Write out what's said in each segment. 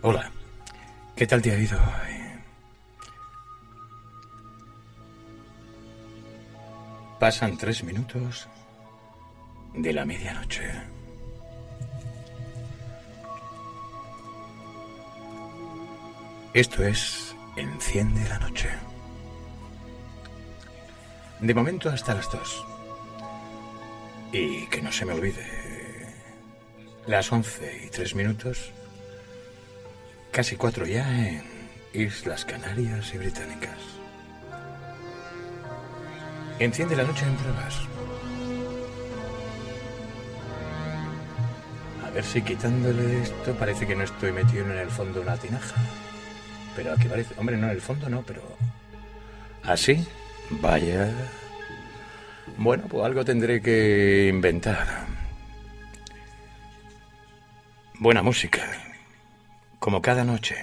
Hola, ¿qué tal te ha ido? Pasan 3 minutos de la medianoche. Esto es Enciende la Noche. De momento hasta las 2. Y que no se me olvide, las 11:03, casi 4 ya en Islas Canarias y Británicas. Enciende la Noche en pruebas. A ver si quitándole esto parece que no estoy metido en el fondo de una tinaja. Pero aquí parece... Hombre, no, en el fondo no, pero... ¿Así? Vaya... Bueno, pues algo tendré que inventar. Buena música, como cada noche.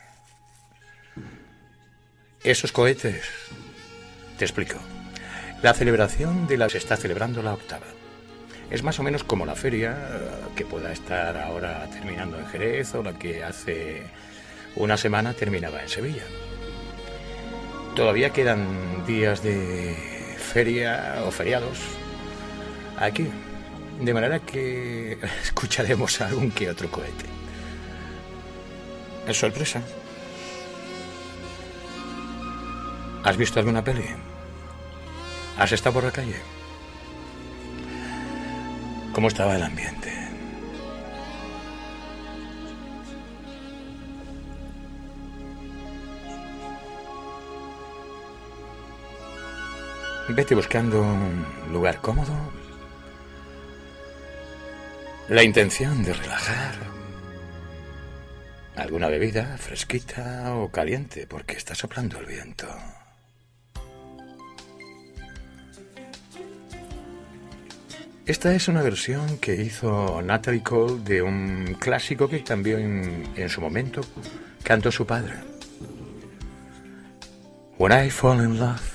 Esos cohetes... Te explico. La celebración de la... Se está celebrando la 8ª. Es más o menos como la feria que pueda estar ahora terminando en Jerez o la que hace una semana terminaba en Sevilla. Todavía quedan días de feria o feriados aquí, de manera que escucharemos algún que otro cohete. Es sorpresa. ¿Has visto alguna peli? ¿Has estado por la calle? ¿Cómo estaba el ambiente? Vete buscando un lugar cómodo. La intención de relajar. Alguna bebida fresquita o caliente, porque está soplando el viento. Esta es una versión que hizo Natalie Cole de un clásico que también en su momento cantó su padre. When I Fall in Love.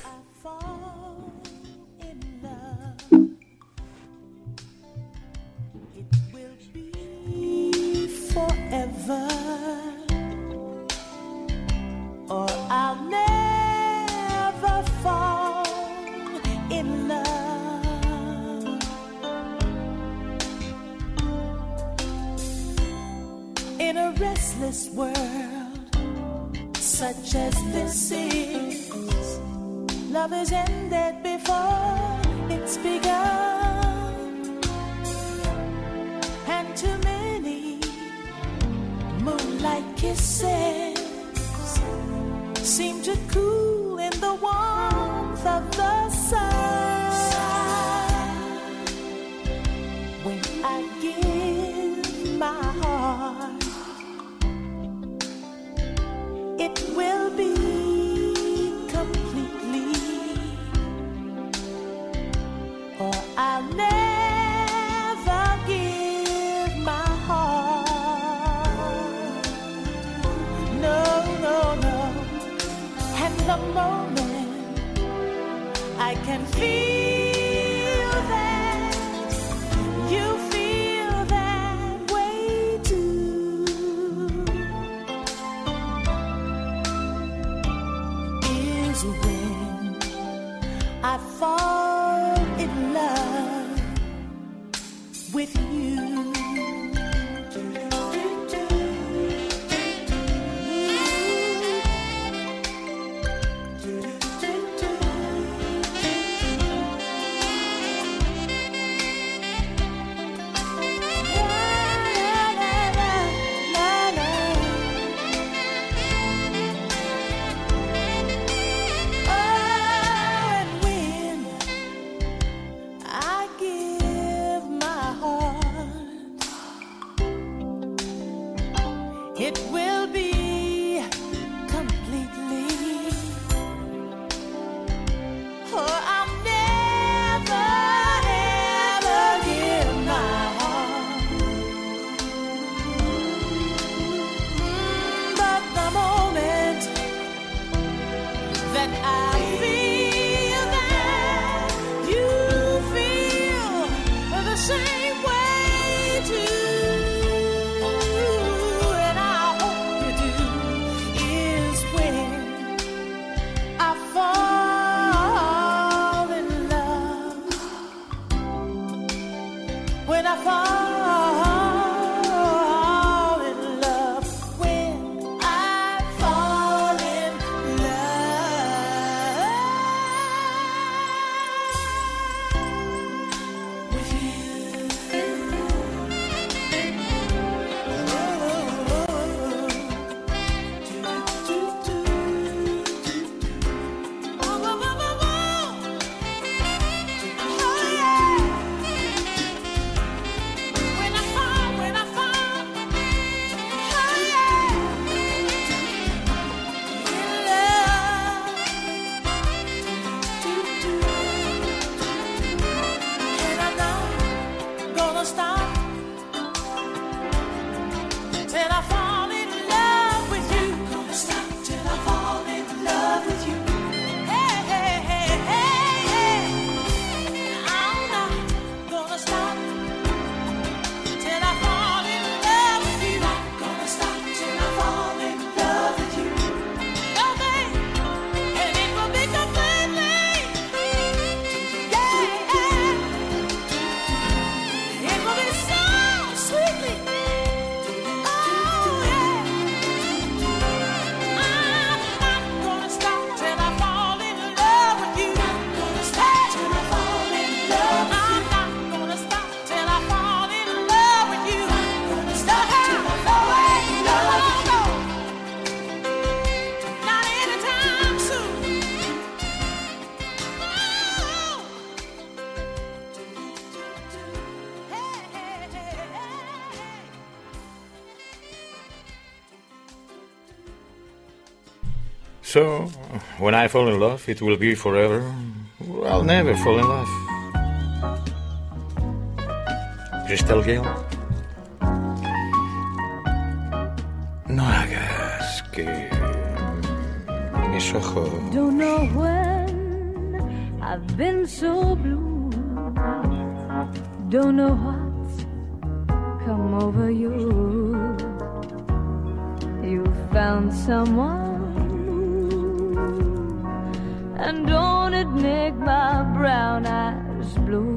Same way too, and I So, when I fall in love, it will be forever. I'll never fall in love. Crystal Gale, no hagas que mis ojos... Don't know when I've been so blue. Don't know what's come over you. You found someone new, and don't it make my brown eyes blue?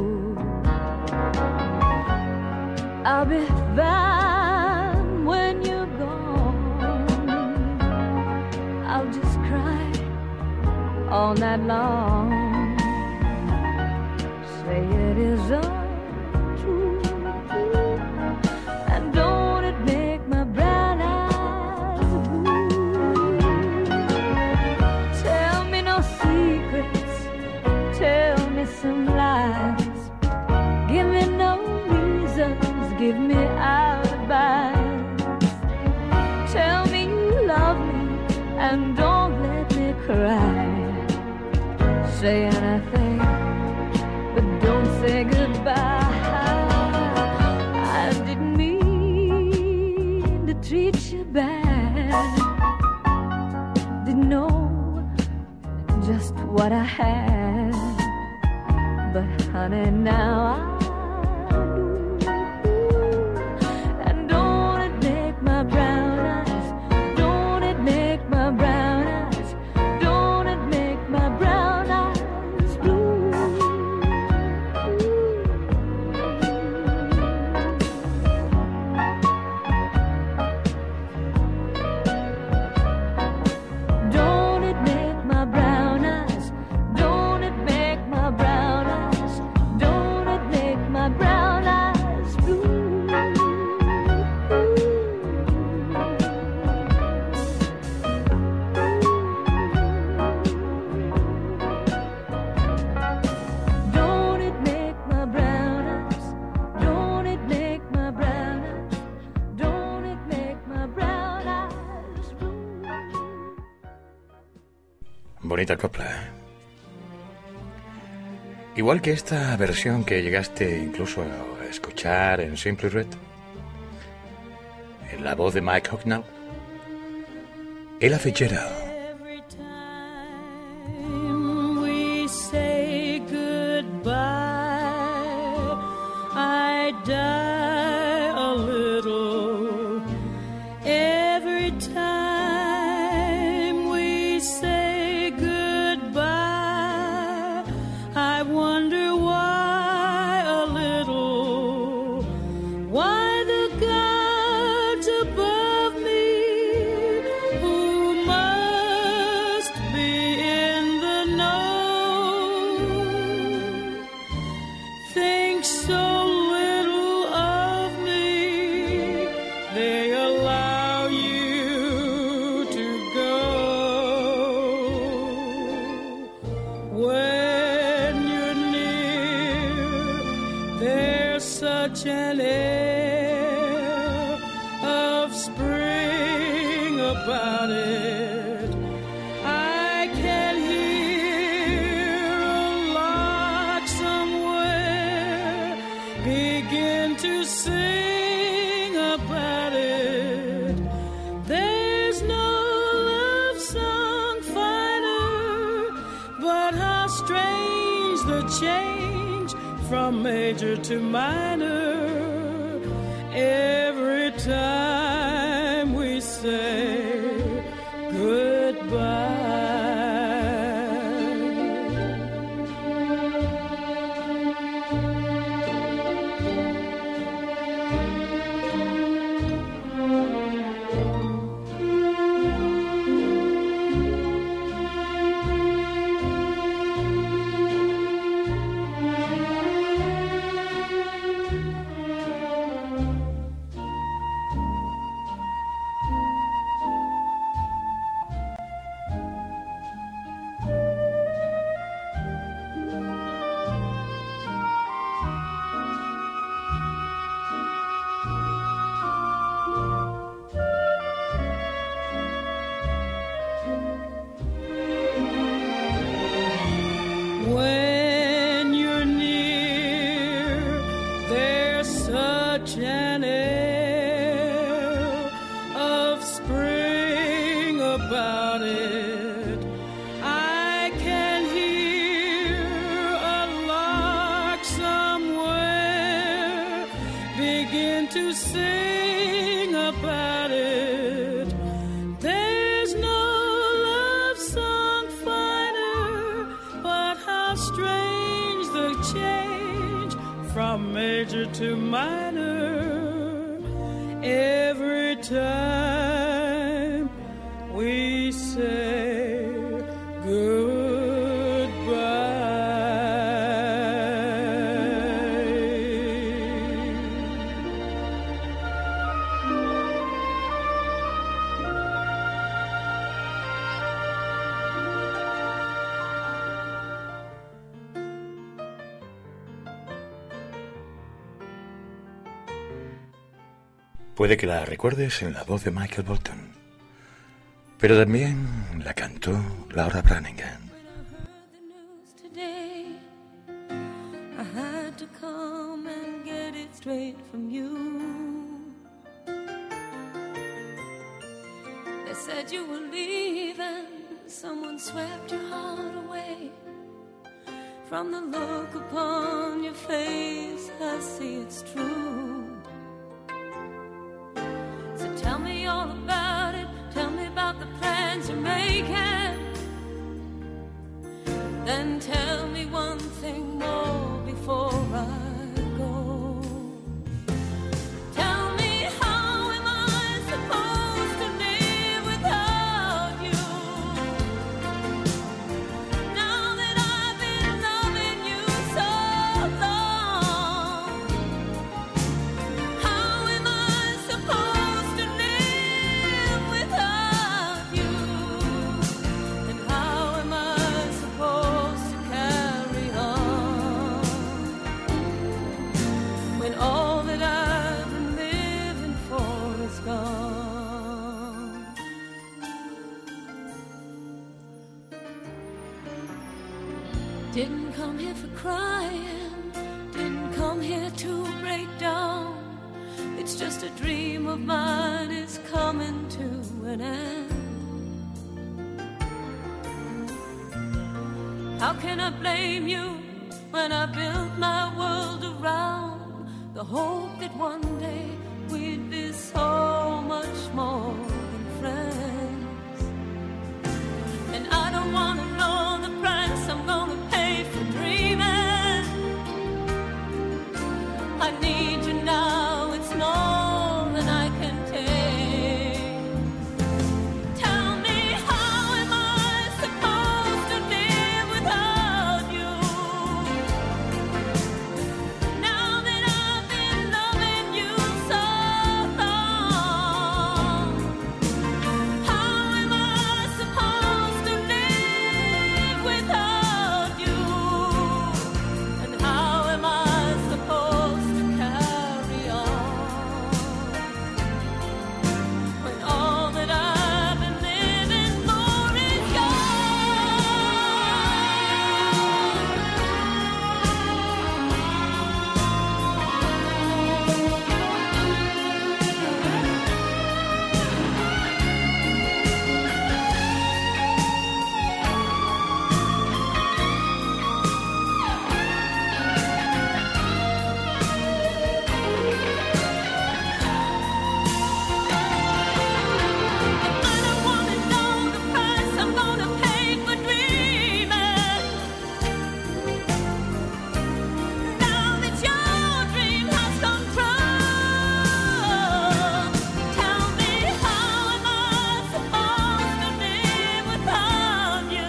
I'll be fine when you're gone. I'll just cry all night long. Say it is untrue, and don't it make my brown eyes blue? Tell me no secrets, tell me some lies. Give me no reasons, give me alibis. Tell me you love me and don't let me cry. Say anything, but don't say goodbye. I didn't mean to treat you bad. Didn't know just what I had, but honey, now I do. And don't it make my brown eyes, don't it make my brown eyes, don't it make my brown eyes blue? Don't it make my brown eyes, don't it make my brown eyes, don't it make my brown eyes blue? Don't it make my brown eyes, don't it make my brown eyes, don't it make my brown eyes blue? Bonita copla. Igual que esta versión que llegaste incluso a escuchar en Simply Red, en la voz de Mike Hucknall, Ella Fitzgerald. Every time we say goodbye, I die a little. Every time we say goodbye, I wonder why a little. Why the gods above me, who must be in the know, think so little of me, they allow you to go. When you're near, there's such an air of spring about it. I can hear a lark somewhere begin to sing about it. There's no love song finer, but how strange the change from major to minor every time we say goodbye. spring about it. I can hear a lark somewhere begin to sing about it. There's no love song finer, but how strange the change from major to minor every time we say goodbye. Puede que la recuerdes en la voz de Michael Bolton, pero también la cantó Laura Branigan. I had to come and get it straight from you. They said you were leaving, someone swept your heart away. From the look upon your face, I see it's true. So tell me all about it, tell me about the plans you're making. Then tell me one thing more before I go. Tell me, how am I supposed to live without you? Now that I've been loving you so long, how am I supposed to live without you? And how am I supposed to carry on when all that I've been living for is gone? Didn't come here for crying, didn't come here to break down. It's just a dream of mine is coming to an end. How can I blame you when I built my world around the hope that one day we'd be so much more than friends? And I don't want to know the price I'm gonna pay for dreaming. I need you now, it's more than I can take. Tell me, how am I supposed to live without you? Now that I've been loving you so long, how am I supposed to live without you? And how am I supposed to carry on when all that I've been living for is I don't want to know the price I'm gonna pay for dreaming. Now that your dream has come true, tell me, how am I supposed to live without you?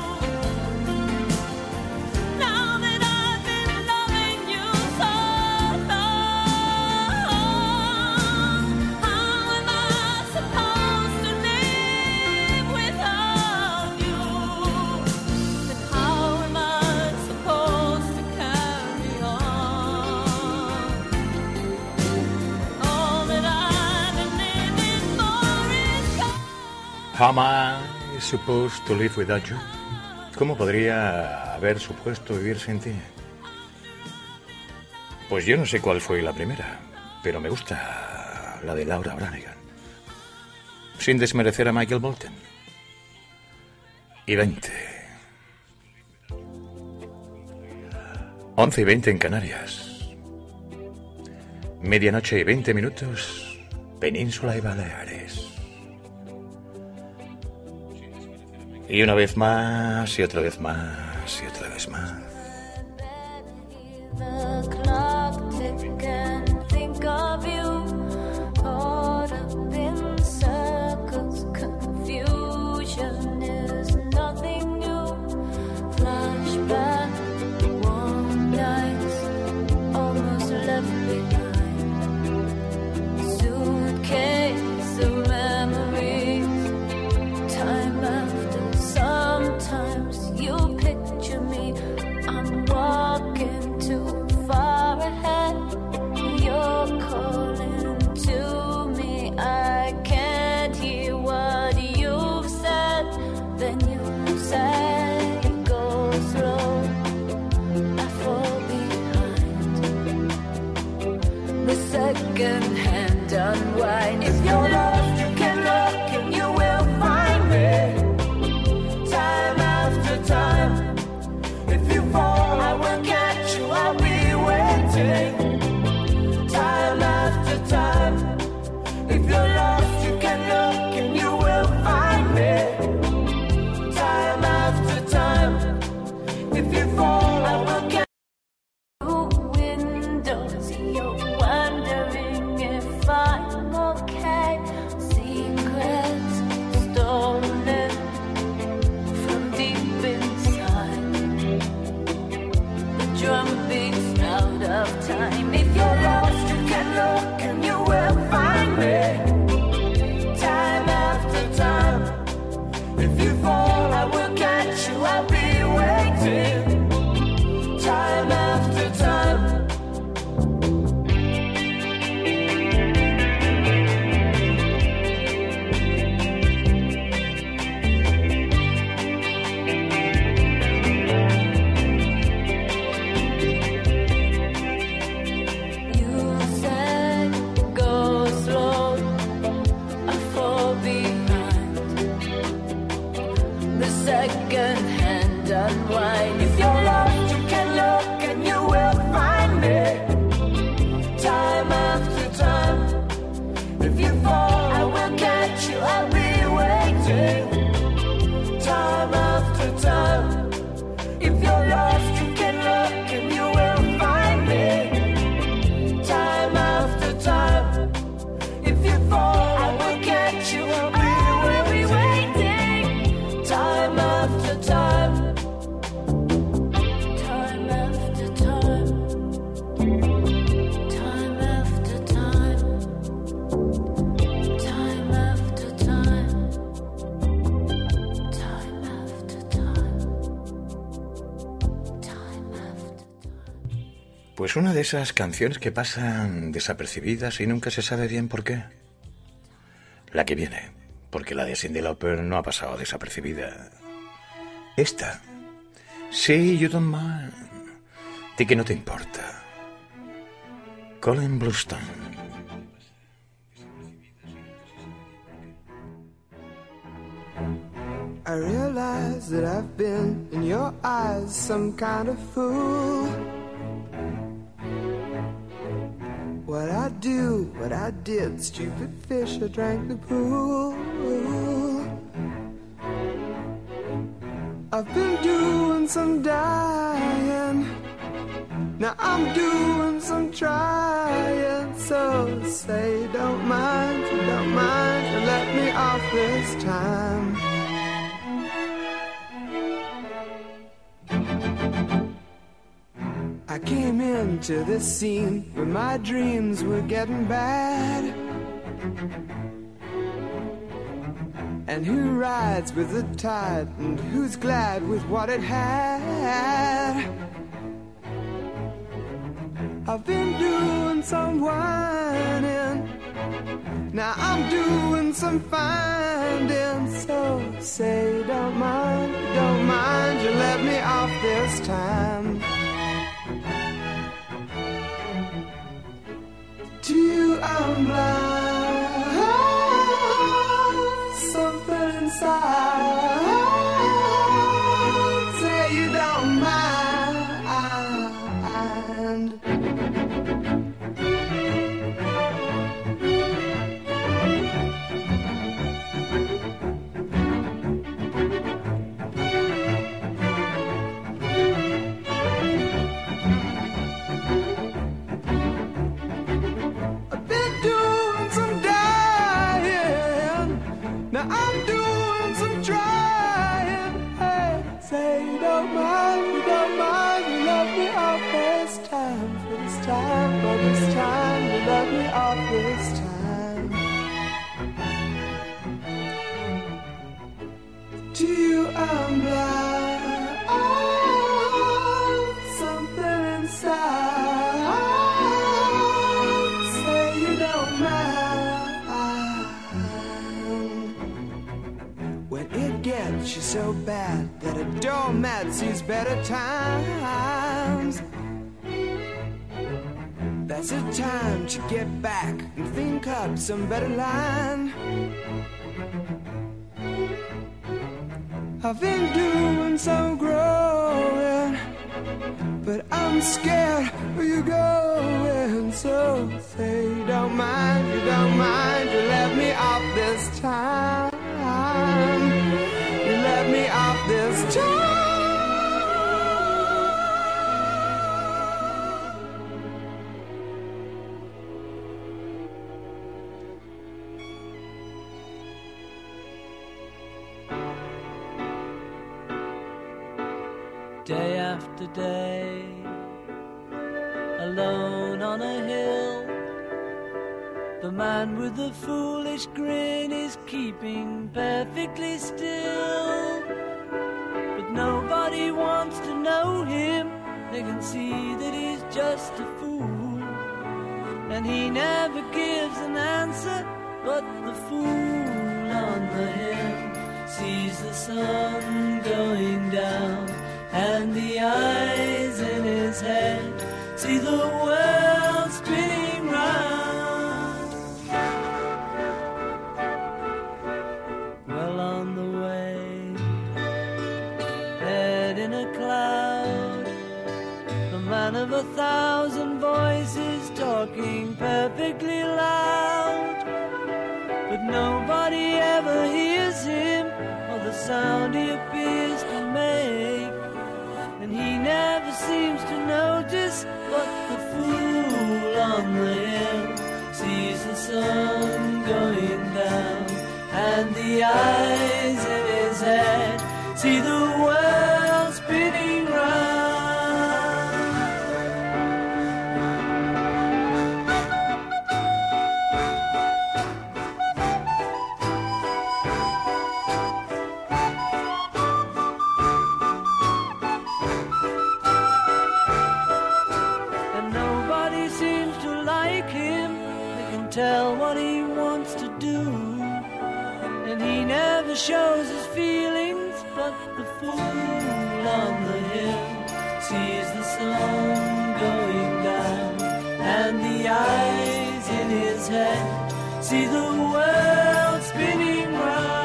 Now that I've been loving you so long, how am I supposed to live without you? And how am I supposed to carry on? All that I've been living for is gone. How am I supposed to live without you? ¿Cómo podría haber supuesto vivir sin ti? Pues yo no sé cuál fue la primera, pero me gusta la de Laura Branigan. sin desmerecer a Michael Bolton. Y 20. 11:20 en Canarias. Medianoche y 20 minutos, Península y Baleares. Y una vez más, y otra vez más, y otra vez más. Second-hand unwind. If you're lost, you can look and you will find me. Time after time. If you fall, I will catch you. I'll be waiting. Time after time. If you're lost, you can look and you will find me. Time after time. If you fall, I will catch you. Windows, you're wondering if I'm okay. Secrets stolen from deep inside. The drum beats out of time. If you're lost, you can look and you will find me. Time after time. If you fall, I will catch you. I'll be waiting. Time after time. Second-hand unwind. If you're lost, you can look and you will find me. Time after time. If you fall, I will catch you. I'll be waiting. Time after time. If you're lost, you can look and you will find me. Time after time. If you fall, I will catch you. I'll be waiting. Time after time. Time after time. Time after time. Time after time. Time after time. Time after time. Pues una de esas canciones que pasan desapercibidas y nunca se sabe bien por qué. La que viene, porque la de Cyndi Lauper no ha pasado desapercibida. Esta, Say You Don't Mind, de que no te importa. Colin Bluestone. I realize that I've been in your eyes some kind of fool. What I do, what I did, stupid fish, I drank the pool. I've been doing some dying, now I'm doing some trying. So say you don't mind, you let me off this time. I came into this scene when my dreams were getting bad. And who rides with the tide, and who's glad with what it had? I've been doing some whining, now I'm doing some finding. So say you don't mind, you let me off this time. To you I'm blind, Now I'm doing some trying. Hey, say you don't mind, you don't mind. You love me off this time, for this time, for this time. You love me off this time. To you I'm blind. Oh, something inside. Say you don't mind. When it gets you so bad that a doormat sees better times, that's the time to get back and think up some better line. I've been doing some growing, but I'm scared where you're going. So say you don't mind, you don't mind. You let me off this time. You let me off this time. Day after day, alone on a hill, the man with the foolish grin is keeping perfectly still. But nobody wants to know him, they can see that he's just a fool. And he never gives an answer, but the fool on the hill sees the sun going down, and the eyes in his head see the world spinning round. Well on the way, head in a cloud, the man of 1,000 voices talking perfectly loud. But nobody ever hears him or the sound he appears to make. And he never seems to notice, but the fool on the hill sees the sun going down, and the eyes in his head see the world spinning round. Tell what he wants to do, and he never shows his feelings, but the fool on the hill sees the sun going down, and the eyes in his head see the world spinning round.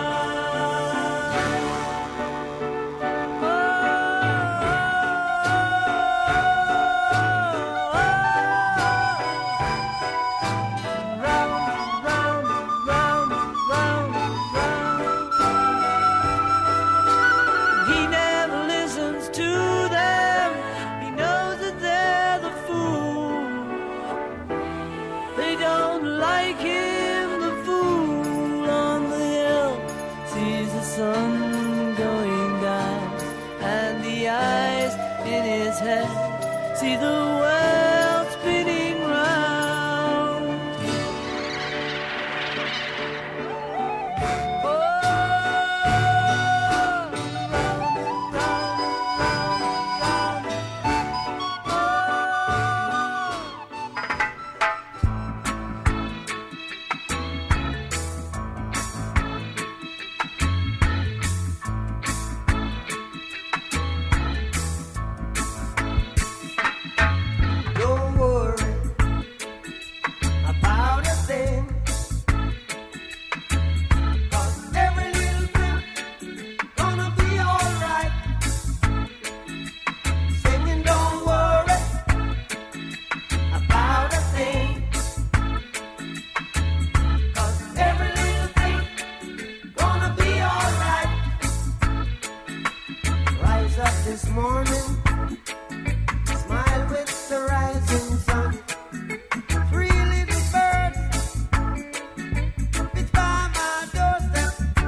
See the world spinning round. Oh, round, round, round, this morning, smile with the rising sun. Three little birds, it's by my doorstep.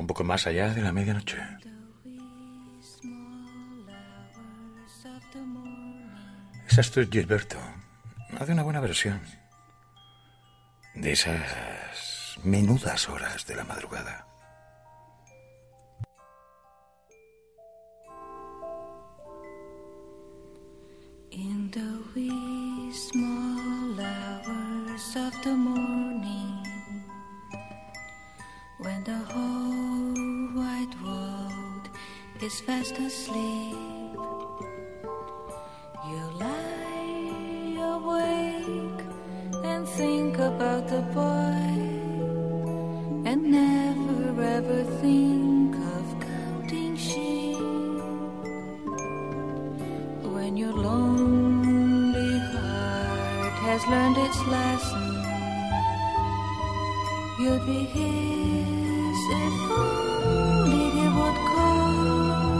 un poco más allá de la medianoche. Es Astrid Gilberto. Hace una buena versión de esas menudas horas de la madrugada. In the wee small hours of the morning, when the whole wide world is fast asleep, you lie awake and think about the boy, and never ever think of counting sheep. When your lonely heart has learned its lesson, you'd be his if only he would call.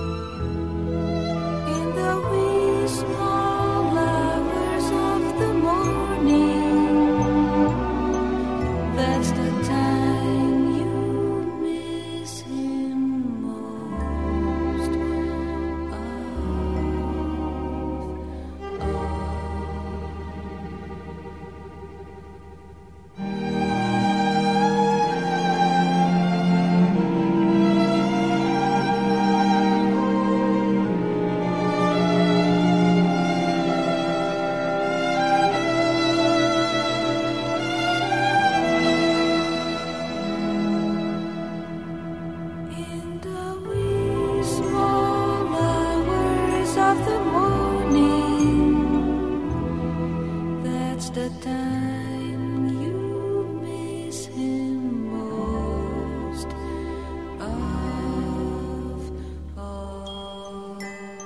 In the wee small hours of the morning, that's the time you miss him most of all. In the wee small hours of the morning, that's the time you miss him most of all.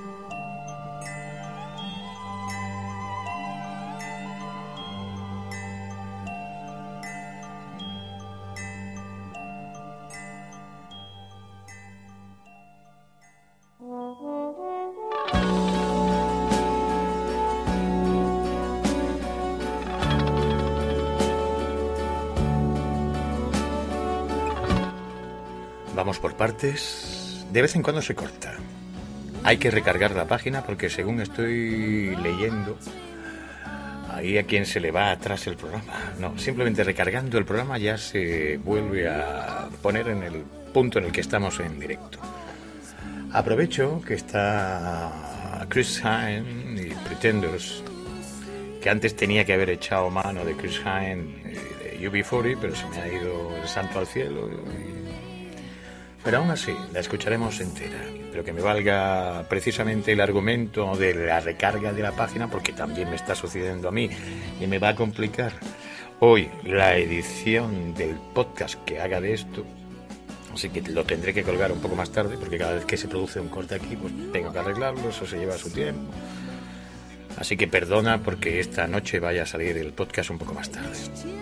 Vamos por partes. De vez en cuando se corta. Hay que recargar la página porque según estoy leyendo, ahí a quien se le va atrás el programa. No, simplemente recargando el programa ya se vuelve a poner en el punto en el que estamos en directo. Aprovecho que está Chris Hine y Pretenders, que antes tenía que haber echado mano de Chris Hine de UB40, pero se me ha ido el santo al cielo. Pero aún así, la escucharemos entera. Pero que me valga precisamente el argumento de la recarga de la página, porque también me está sucediendo a mí y me va a complicar hoy la edición del podcast que haga de esto. Así que lo tendré que colgar un poco más tarde, porque cada vez que se produce un corte aquí, pues tengo que arreglarlo, eso se lleva su tiempo. Así que perdona porque esta noche vaya a salir el podcast un poco más tarde.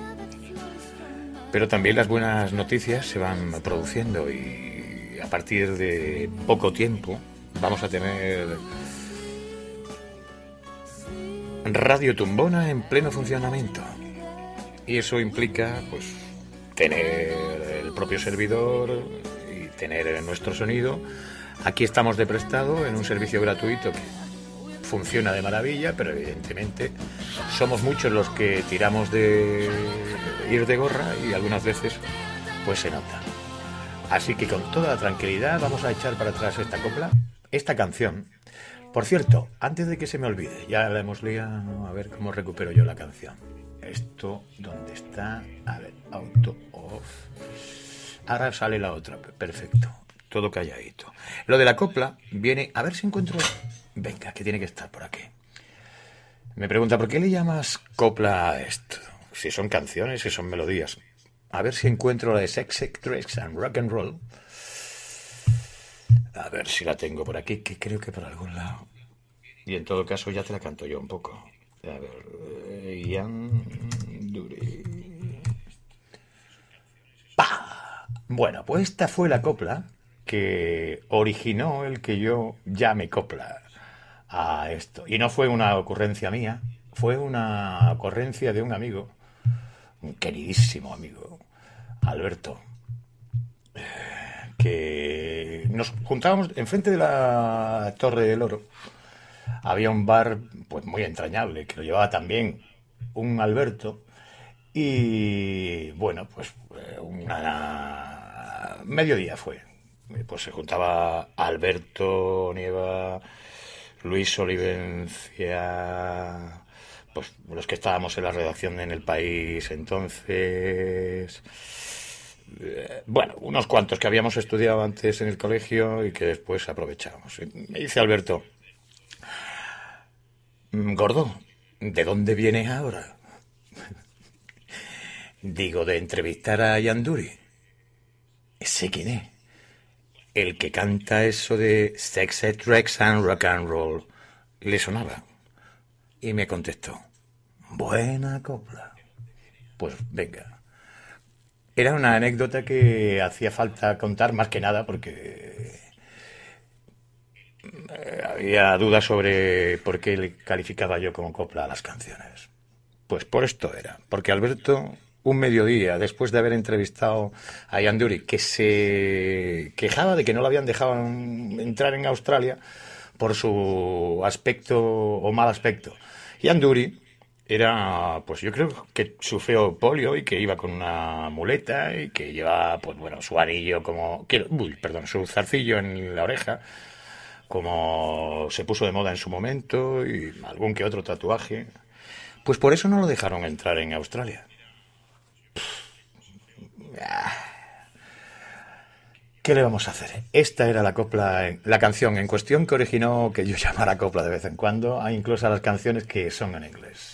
Pero también las buenas noticias se van produciendo y a partir de poco tiempo vamos a tener Radio Tumbona en pleno funcionamiento. Y eso implica, pues, tener el propio servidor y tener nuestro sonido. Aquí estamos de prestado en un servicio gratuito que funciona de maravilla, pero evidentemente somos muchos los que tiramos de ir de gorra y algunas veces pues se nota. Así que con toda tranquilidad vamos a echar para atrás esta copla, esta canción. Por cierto, antes de que se me olvide, ya la hemos liado, a ver cómo recupero yo la canción. Esto, ¿dónde está? A ver, auto off. Ahora sale la otra, perfecto. Todo calladito. Lo de la copla viene, a ver si encuentro... Venga, que tiene que estar por aquí. Me pregunta, ¿por qué le llamas copla a esto? Si son canciones, si son melodías. A ver si encuentro la de Sex, Drugs and Rock and Roll. A ver si la tengo por aquí, que creo que por algún lado. Y en todo caso ya te la canto yo un poco. A ver, Ian Dury. ¡Pah! Bueno, pues esta fue la copla que originó el que yo llame copla a esto. Y no fue una ocurrencia mía, fue una ocurrencia de un amigo, un queridísimo amigo, Alberto. que nos juntábamos enfrente de la Torre del Oro. Había un bar pues muy entrañable, que lo llevaba también un Alberto. Y bueno, pues mediodía fue. Pues se juntaba Alberto Nieva, Luis Olivencia, pues los que estábamos en la redacción en El País entonces. Bueno, unos cuantos que habíamos estudiado antes en el colegio y que después aprovechábamos. Me dice Alberto: Gordo, ¿de dónde vienes ahora? Digo, de entrevistar a Yanduri. ¿Ese quién es? El que canta eso de Sex, Drugs and Rock and Roll. Le sonaba. Y me contestó: buena copla. Pues venga. Era una anécdota que hacía falta contar más que nada porque había dudas sobre por qué le calificaba yo como copla a las canciones. Pues por esto era. Porque Alberto, un mediodía, después de haber entrevistado a Yanduri, que se quejaba de que no lo habían dejado entrar en Australia por su aspecto o mal aspecto. Yanduri era, pues yo creo que sufrió polio y que iba con una muleta y que llevaba, pues bueno, su anillo su zarcillo en la oreja, como se puso de moda en su momento, y algún que otro tatuaje. Pues por eso no lo dejaron entrar en Australia. ¿Qué le vamos a hacer? Esta era la canción en cuestión que originó que yo llamara copla de vez en cuando, hay incluso las canciones que son en inglés.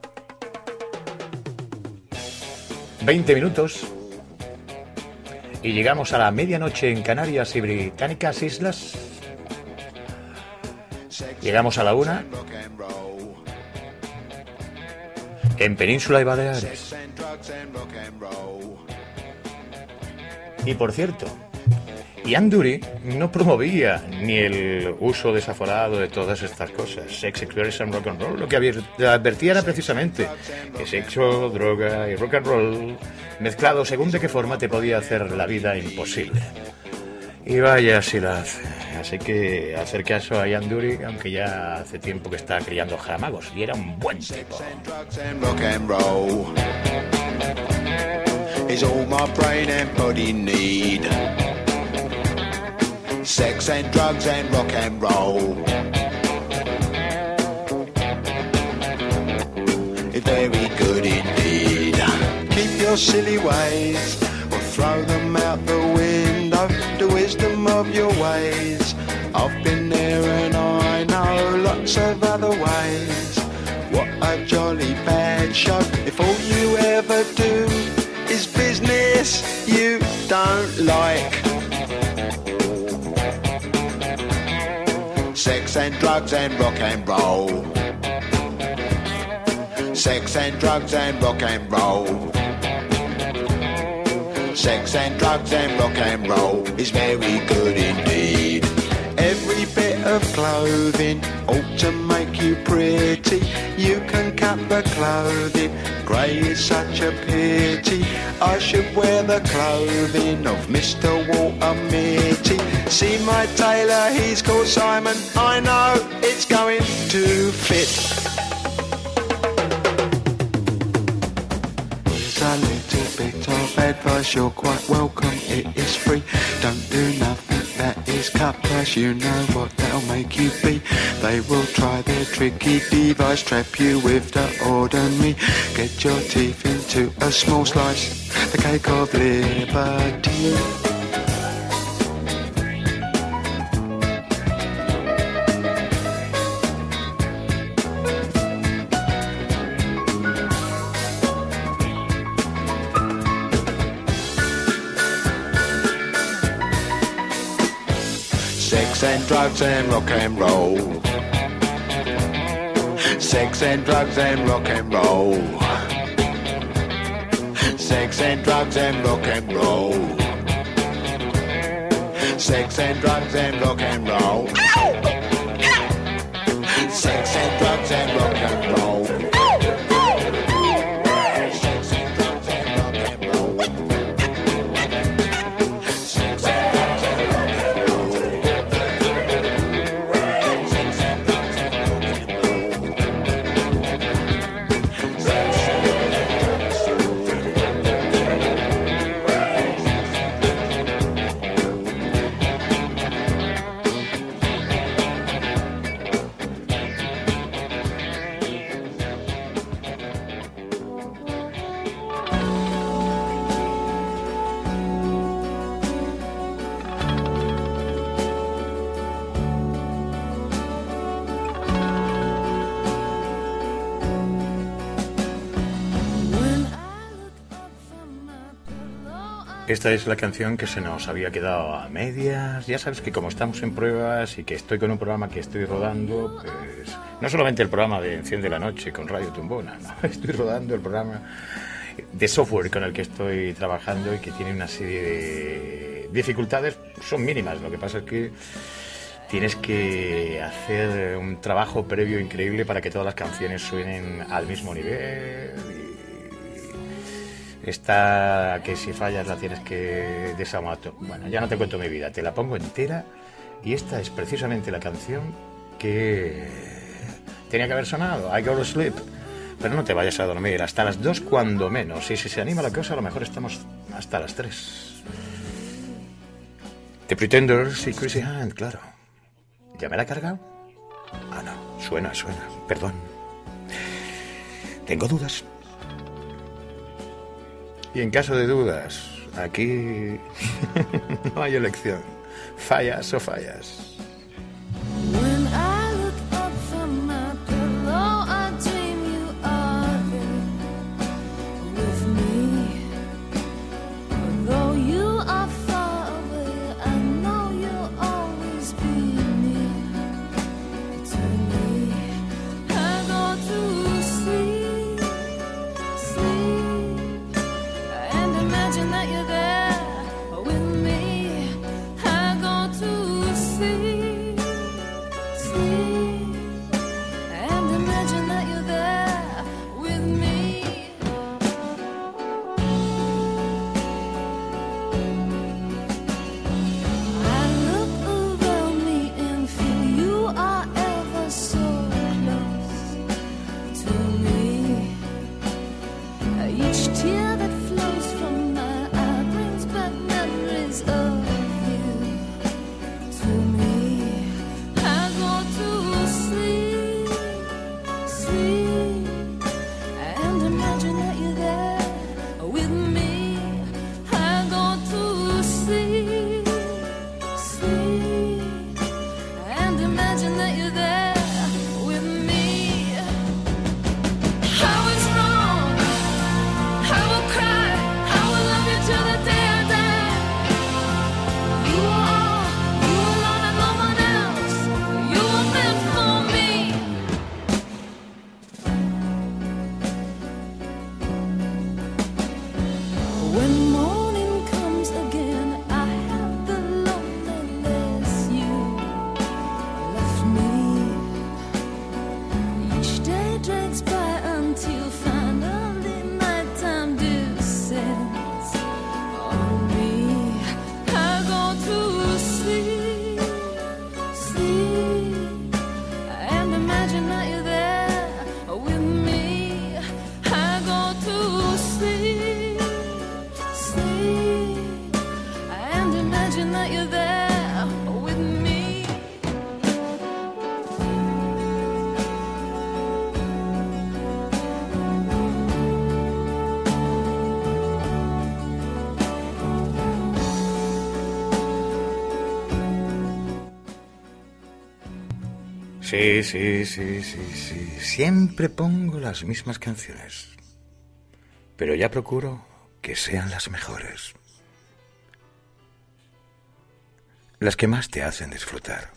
20 minutos y llegamos a la medianoche en Canarias y Británicas Islas. Llegamos a la 1 en Península y Baleares. Y por cierto, Yanduri no promovía ni el uso desaforado de todas estas cosas, sex, drugs and rock and roll. Lo que advertía era precisamente que sexo, droga y rock and roll mezclados según de qué forma te podía hacer la vida imposible. Y vaya si la hace. Así que hacer caso a Yanduri, aunque ya hace tiempo que está criando jaramagos, y era un buen tipo. Is all my brain and body need. Sex and drugs and rock and roll. It's very good indeed. Keep your silly ways or throw them out the window. The wisdom of your ways. I've been there and I know lots of other ways. What a jolly bad show. If all you ever do is business you don't like. Sex and drugs and rock and roll. Sex and drugs and rock and roll. Sex and drugs and rock and roll is very good indeed. Every bit of clothing ought to make you pretty. You can cut the clothing, grey is such a pity. I should wear the clothing of Mr. Walter Mitty. See my tailor, he's called Simon. I know it's going to fit. Here's a little bit of advice, you're quite welcome, it is free. Don't do nothing that is cut price, you know what that'll make you be. They will try their tricky device, trap you with the ordinary. Get your teeth into a small slice, the cake of liberty. Sex and drugs and rock and roll. Sex and drugs and rock and roll. Sex and drugs and rock and roll. Sex and drugs and rock and roll. Sex and drugs and rock and roll. Sex and drugs and rock and roll. Sex and drugs Esta es la canción que se nos había quedado a medias. Ya sabes que como estamos en pruebas y que estoy con un programa que estoy rodando, pues no solamente el programa de Enciende la Noche con Radio Tumbona, no, estoy rodando el programa de software con el que estoy trabajando y que tiene una serie de dificultades, son mínimas. Lo que pasa es que tienes que hacer un trabajo previo increíble para que todas las canciones suenen al mismo nivel. Esta que si fallas la tienes que desarmar. Bueno, ya no te cuento mi vida, te la pongo entera. Y esta es precisamente la canción que tenía que haber sonado, I Go to Sleep. Pero no te vayas a dormir, hasta las 2 cuando menos. Y si se anima la cosa, a lo mejor estamos hasta las 3. The Pretenders y Chrissy Hynde, claro. ¿Ya me la ha cargado? Ah, no, suena, perdón. Tengo dudas. Y en caso de dudas, aquí no hay elección. Fallas o fallas. When I look up from my pillow, I dream you are there with me. Though you are far away, I know you'll always be near to me. I go to sleep, sleep, and imagine that you're there with me. I go to sleep, sleep, and imagine that you're there with me. I look around me and feel you are ever so close to me. Each tear that flows from my eye brings back memories of you to me. I go to sleep, sleep, and imagine that you're there with me. I go to sleep, sleep, and imagine that you're there with me. I was wrong, I will cry, I will love you till the day I die. You are alone and no one else. You were meant for me. When morning comes again, I have the loneliness you left me. Each day drags by until finally nighttime descends on me. I go to sleep, sleep, and imagine that you're there with me. I go to sleep, sleep, and imagine that you're there with me. Sí. Siempre pongo las mismas canciones. Pero ya procuro que sean las mejores. Las que más te hacen disfrutar.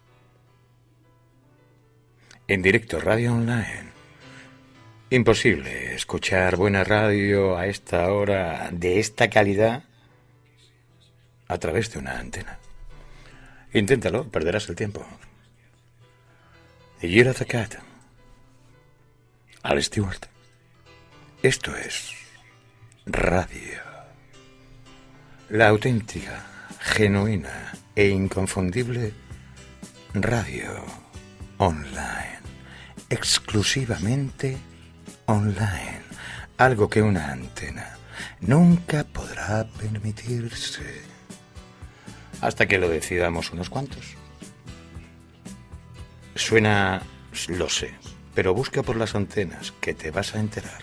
En directo, radio online. Imposible escuchar buena radio a esta hora de esta calidad a través de una antena. Inténtalo, perderás el tiempo. The Year of the Cat. Al Stewart. Esto es radio. La auténtica, genuina e inconfundible radio online. Exclusivamente online. Algo que una antena nunca podrá permitirse. Hasta que lo decidamos unos cuantos. Suena, lo sé, pero busca por las antenas que te vas a enterar.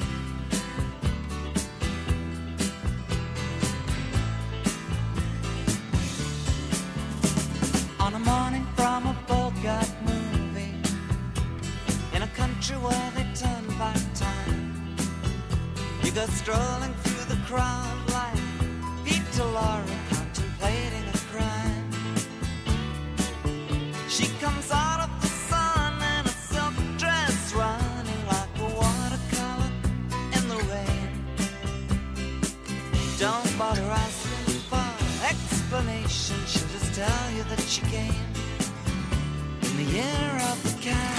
On a morning from a Bogart movie, in a country where they turn back time, you go strolling through the crowd like the to Laura contemplating a crime. She comes out of the sun in a silk dress, running like a watercolor in the rain. Don't bother asking for explanation, she'll just tell you that she came in the year of the cat.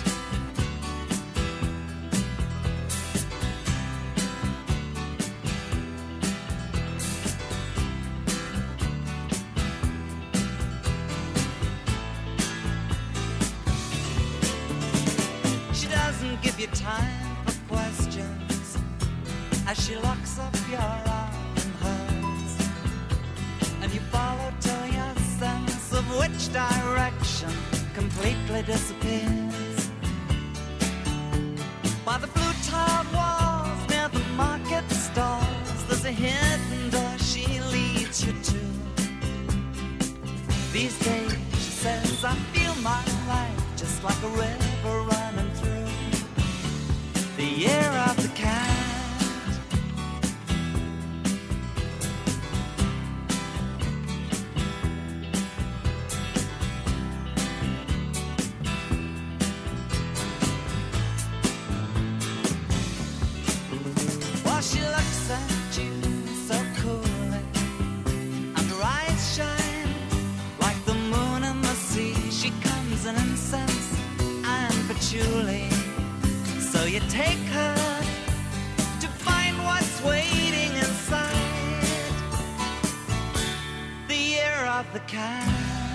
Give you time for questions as she locks up your arm in hers, and you follow till your sense of which direction completely disappears. By the blue tiled walls near the market stalls, there's a hidden door she leads you to. These days, she says, I feel my life just like a river running through the year of the cat. While she looks at you so coolly, and her eyes shine like the moon in the sea. She comes in incense and patchouli. So you take her to find what's waiting inside the year of the cat.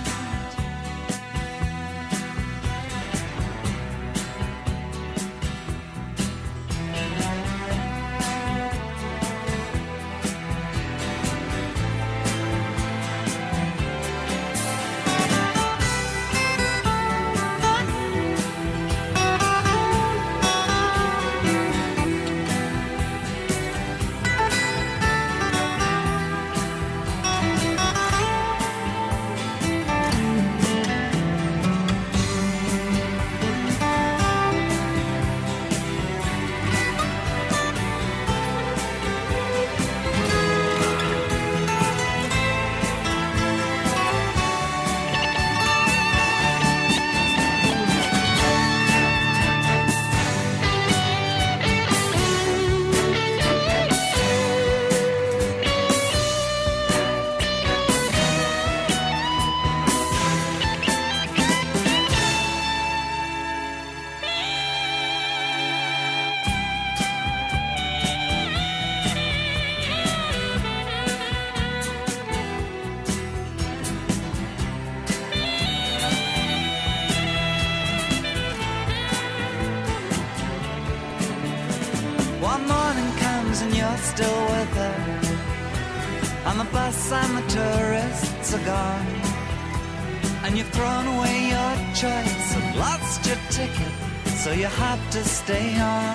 One morning comes and you're still with her, and the bus and the tourists are gone, and you've thrown away your choice and lost your ticket, so you have to stay on.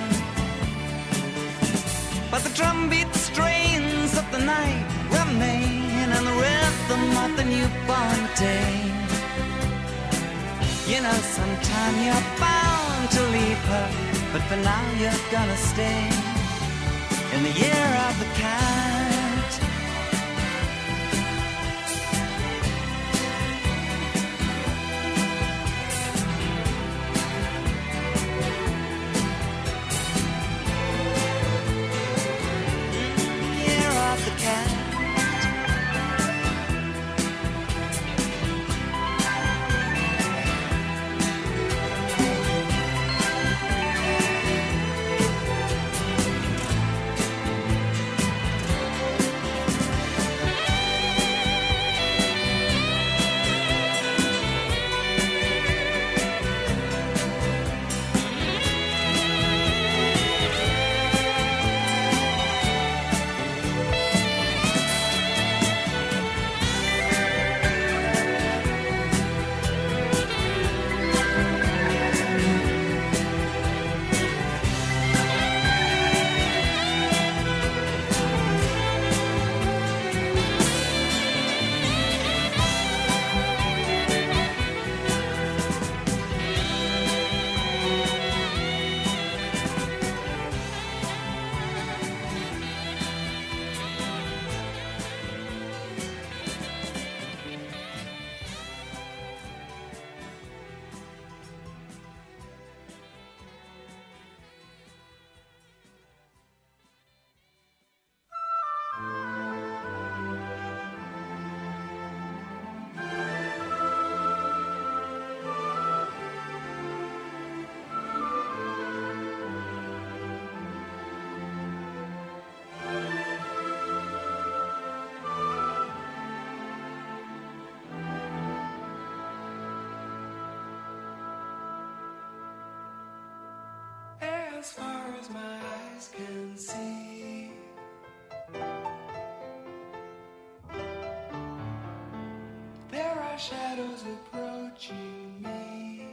But the drumbeat strains of the night remain, and the rhythm of the newborn day. You know sometime you're bound to leave her, but for now you're gonna stay in the year of the cat. Year of the cat. as my eyes can see. There are shadows approaching me.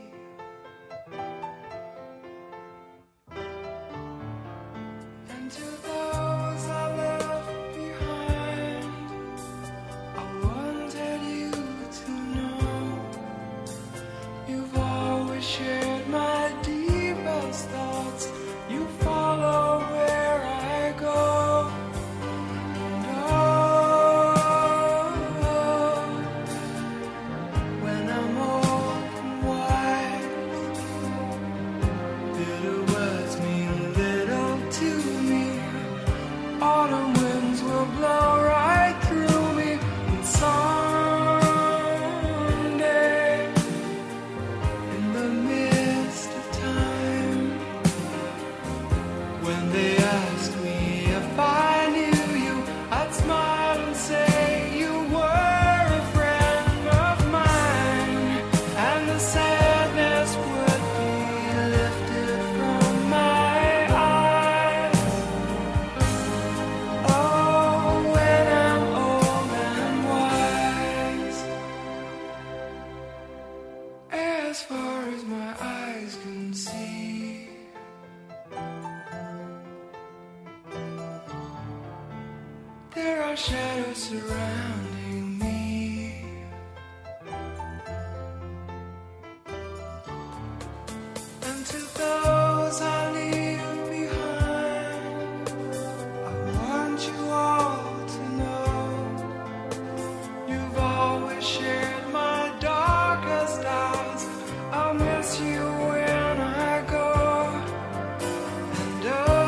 And to those I left behind, I wanted you to know you've always shared my deepest thoughts. You follow where I go. And oh, when I'm old and wise, bitter words mean little to me. Autumn winds will blow right through me. And someday, in the midst of time, when they asked me if I knew you, I'd smile and say you were a friend of mine, and the sadness would be lifted from my eyes. Oh, when I'm old and wise, as far as my eyes can see. There are shadows surrounding me. And to those I leave behind, I want you all to know you've always shared my darkest hours. I'll miss you when I go. And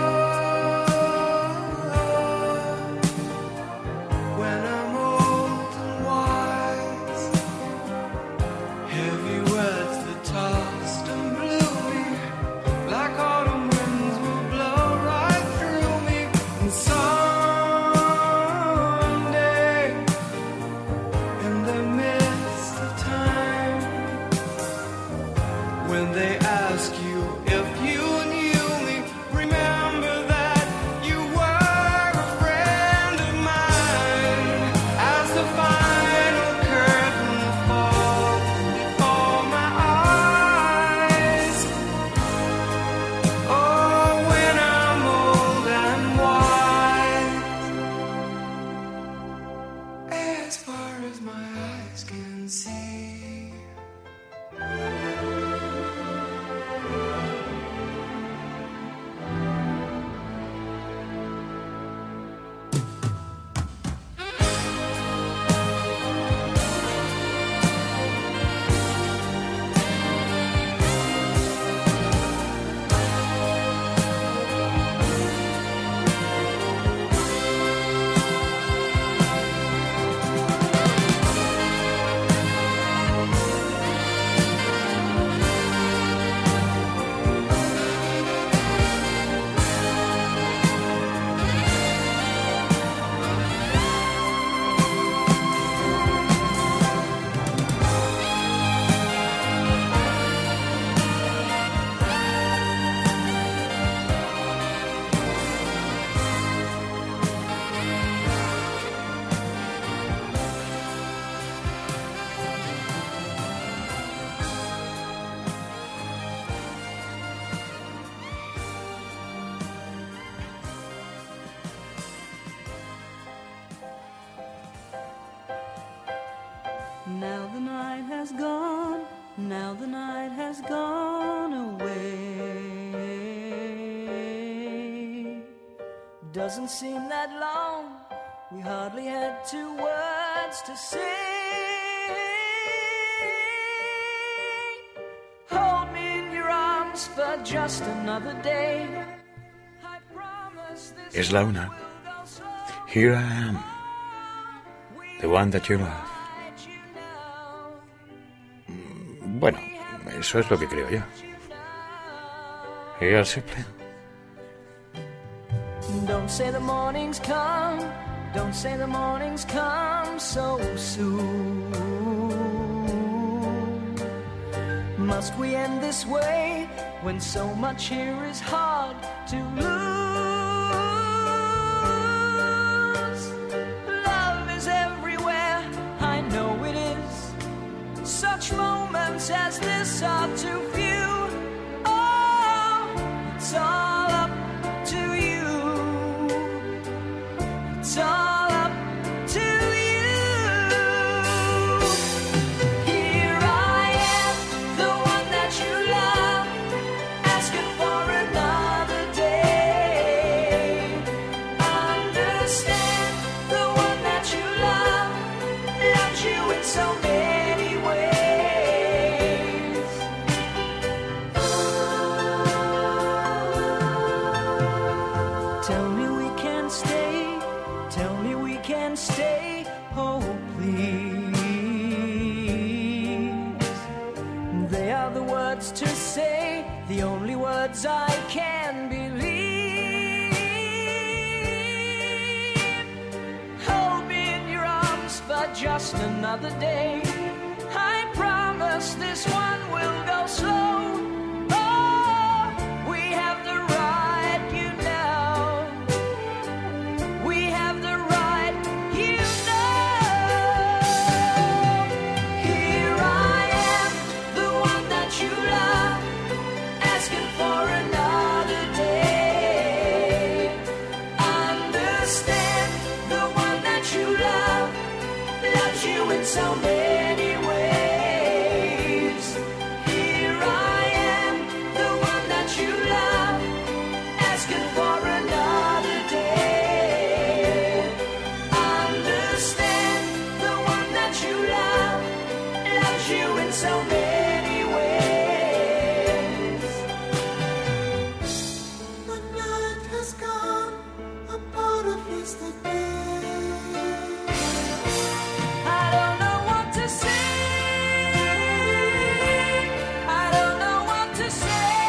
when I'm old and wise, heavy words that tossed and blew me, like autumn winds will blow right through me. And someday, in the midst of time, when they ask you if you knew me, remember that you were a friend of mine. As the final curtain falls before my eyes, oh, when I'm old and wise, as far as my eyes can see. Now the night has gone, now the night has gone away. Doesn't seem that long, we hardly had 2 words to say. Hold me in your arms for just another day. I promise this Es la una. Here I am, the one that you love. Bueno, eso es lo que creo yo. Y al simple. Don't say the morning's come, don't say the morning's come so soon. Must we end this way when so much here is hard to lose. Love is everywhere, I know it is. Such moments as this are too few. Oh, it's all up to you. It's all up to you. Here I am, the one that you love, asking for another day. Understand, the one that you love loves you in so many ways. Tell me we can stay, tell me we can stay, oh please. They are the words to say, the only words I can believe. Hold me in your arms for just another day. I promise this one will go slow. Oh, we have the right, you know. We have the right, you know. Here I am, the one that you love, asking for another day. Understand, the one that you love loves you in so many ways. Here I am, the one that you love, asking for another day. Understand, the one that you love loves you in so many ways. The night has gone, a part of yesterday. I don't know what to say. I don't know what to say.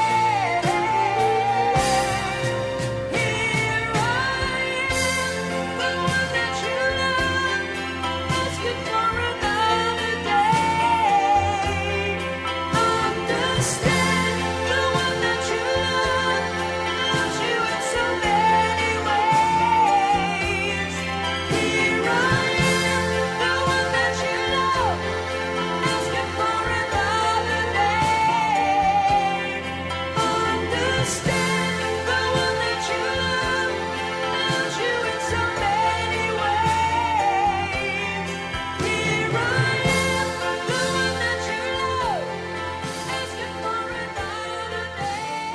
Here I am, the one that you love, asking for another day. Understand, the one that you love loves you in so many ways. Here I am, the one that you love, asking for another day. Understand, the one that you love loves you in so many ways. Here I am, the one that you love, asking for another day.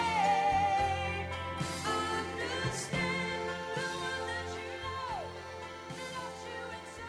Understand, the one that you love loves you in so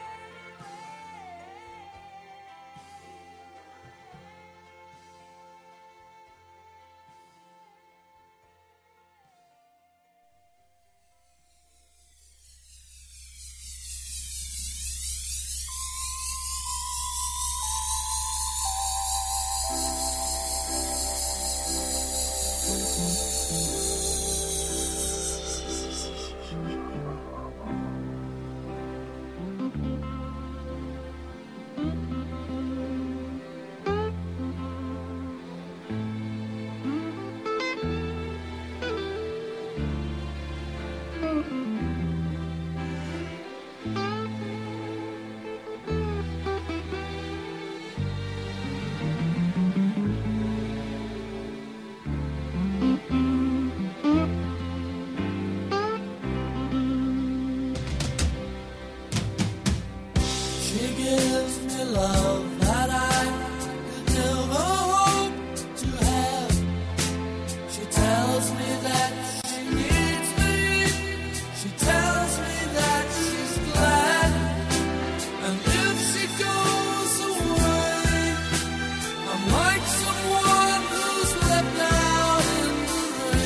She gives me love that I could never hope to have. She tells me that she needs me. She tells me that she's glad. And if she goes away, I'm like someone who's left out in the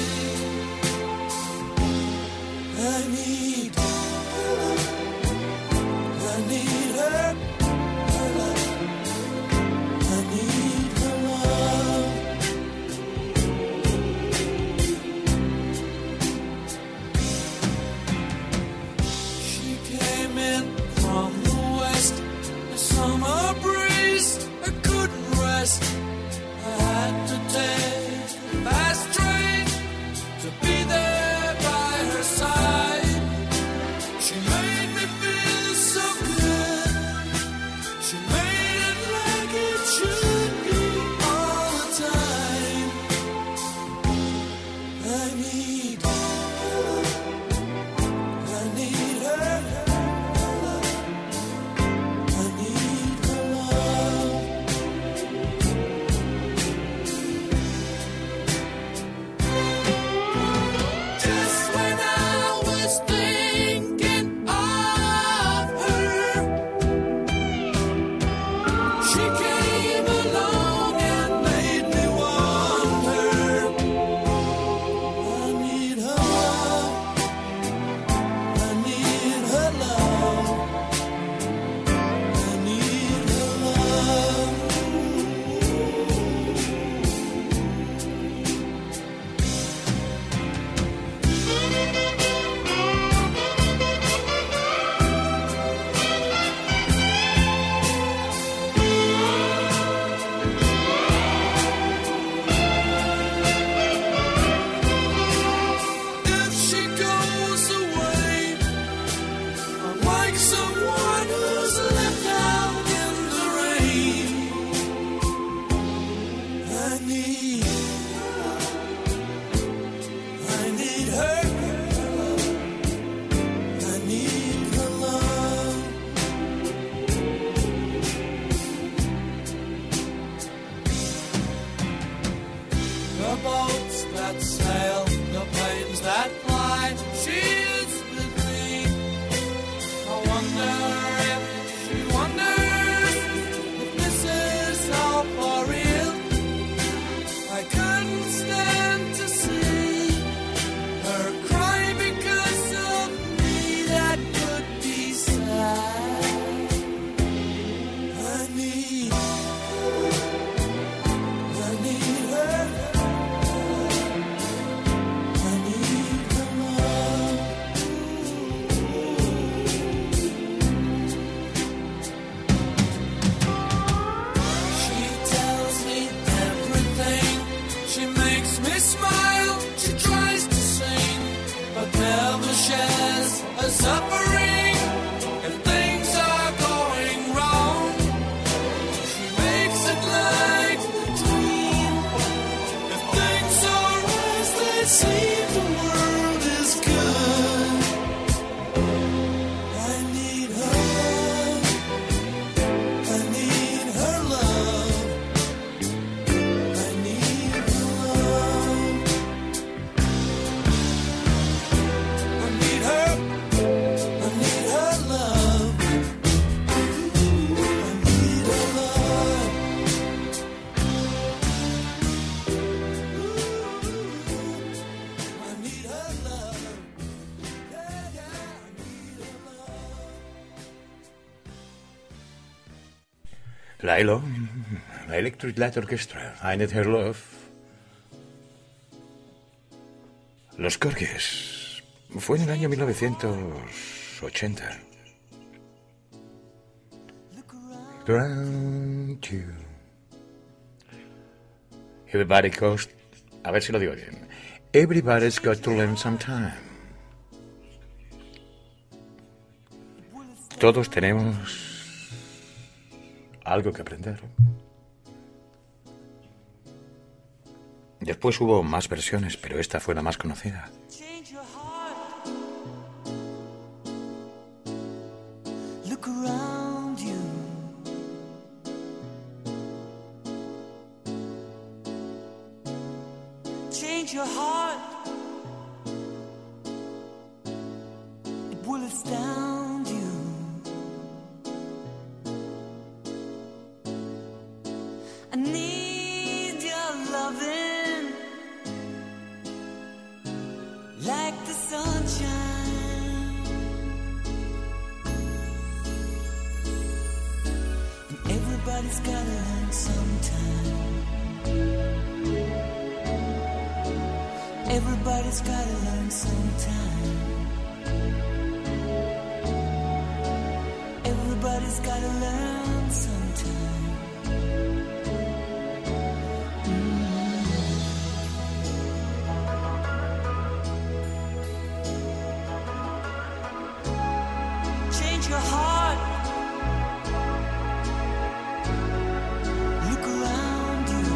rain. I need her, her love. I need her love. She came in from the west, a summer breeze. I couldn't rest. I had to take a fast train to be another shares a suffering. If things are going wrong, she makes it like a dream. If things are as they seem, the world is good. I need her love. I need her love. I need her love. I need her. I need her love. I need her love. I need her love. Yeah, yeah, I need her love. Lilo, la Electric Light Orchestra, I Need Her Love. Los Corgis. Fue en el año 1980. Around you. Everybody goes... A ver si lo digo bien. Everybody's got to learn sometime. Todos tenemos algo que aprender. Después hubo más versiones, pero esta fue la más conocida. Change your heart. Look around you. Change your heart. It will astound you. I need your loving like the sunshine. And everybody's gotta learn sometime. Everybody's gotta learn sometime. Everybody's gotta learn sometime. Change your heart. Look around you.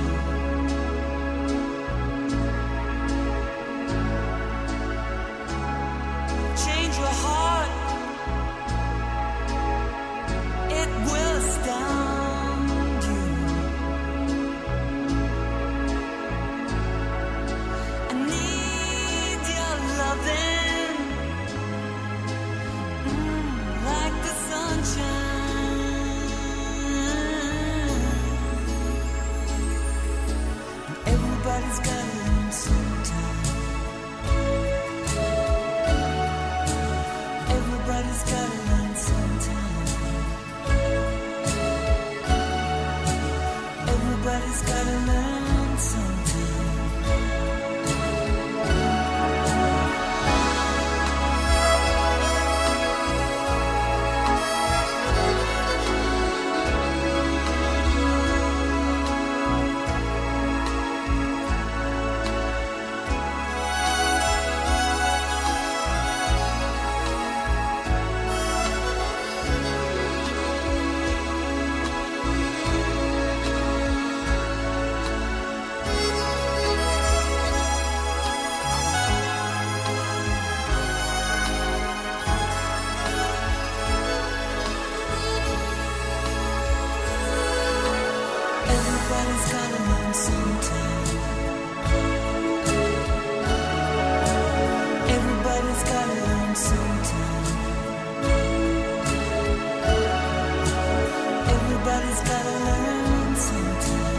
Change your heart. It will astound you. I need your loving like the sunshine. Everybody's gotta learn sometime. Everybody's gotta learn sometime. Everybody's gotta learn sometime. Everybody's gotta learn sometime. Everybody's gotta learn sometime. Everybody's gotta learn sometime.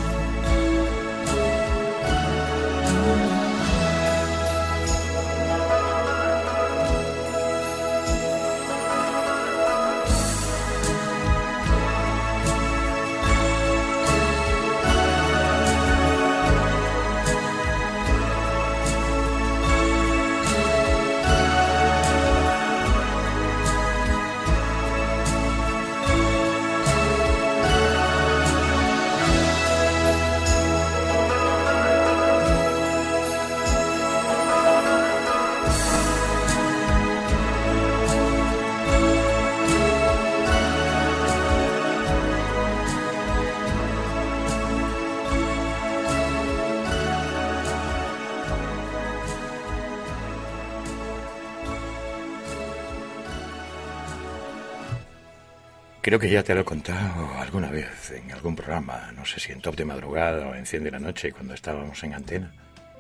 Creo que ya te lo he contado alguna vez en algún programa, no sé si en Top de Madrugada o Enciende la Noche cuando estábamos en antena.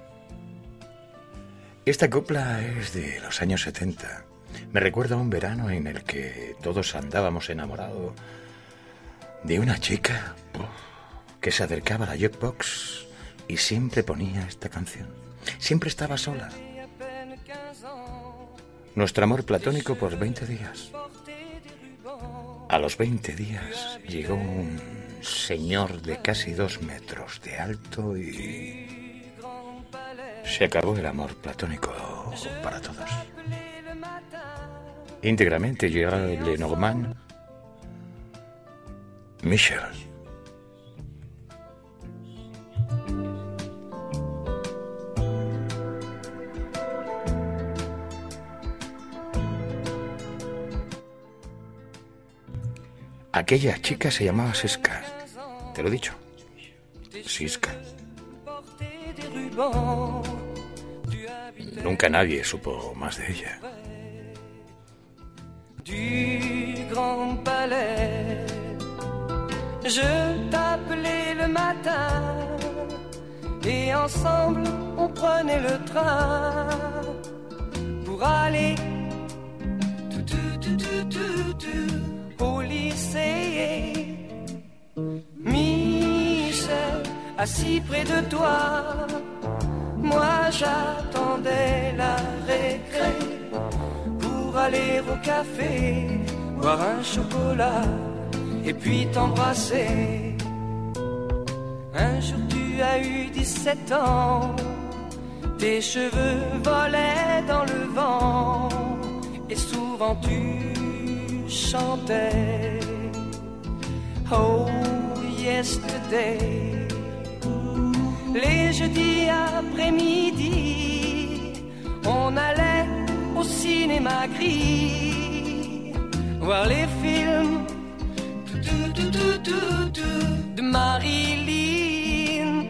Esta copla es de los años 70. Me recuerda a un verano en el que todos andábamos enamorados de una chica que se acercaba a la jukebox y siempre ponía esta canción. Siempre estaba sola. Nuestro amor platónico por 20 días. A los 20 días llegó un señor de casi 2 metros de alto y se acabó el amor platónico para todos. Íntegramente Gérard Lenormand, Michel. Aquella chica se llamaba Siska. Te lo he dicho. Siska. Nunca nadie supo más de ella. Du Grand Palais, je t'appelais le matin et ensemble on prenait le train pour aller au lycée. Michel, assis près de toi, moi j'attendais la récré pour aller au café, boire un chocolat et puis t'embrasser. Un jour tu as eu 17 ans, tes cheveux volaient dans le vent et souvent tu chantais Oh yesterday. Les jeudis après-midi, on allait au cinéma gris voir les films de Marilyn.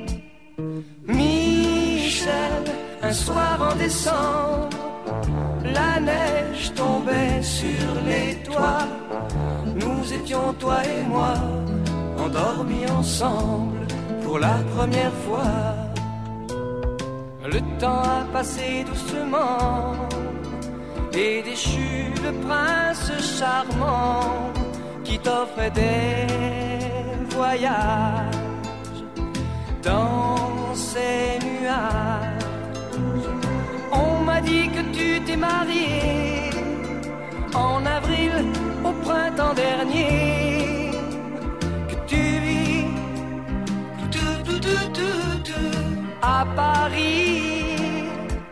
Michel, un soir en décembre, la neige tombait sur les toits. Nous étions, toi et moi, endormis ensemble pour la première fois. Le temps a passé doucement et déchu le prince charmant qui t'offrait des voyages dans ses nuages. On m'a dit que tu t'es marié en avril au printemps dernier, que tu vis à Paris.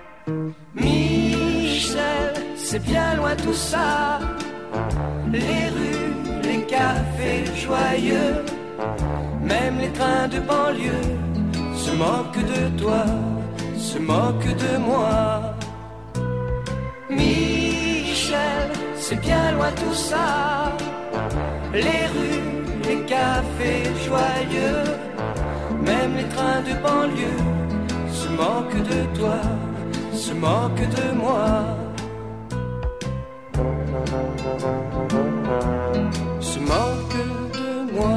Michel, c'est bien loin tout ça, les rues, les cafés joyeux, même les trains de banlieue se moquent de toi, se moquent de moi. Michel, c'est bien loin tout ça, les rues, les cafés joyeux, même les trains de banlieue se moquent de toi, se moquent de moi. Se moquent de moi.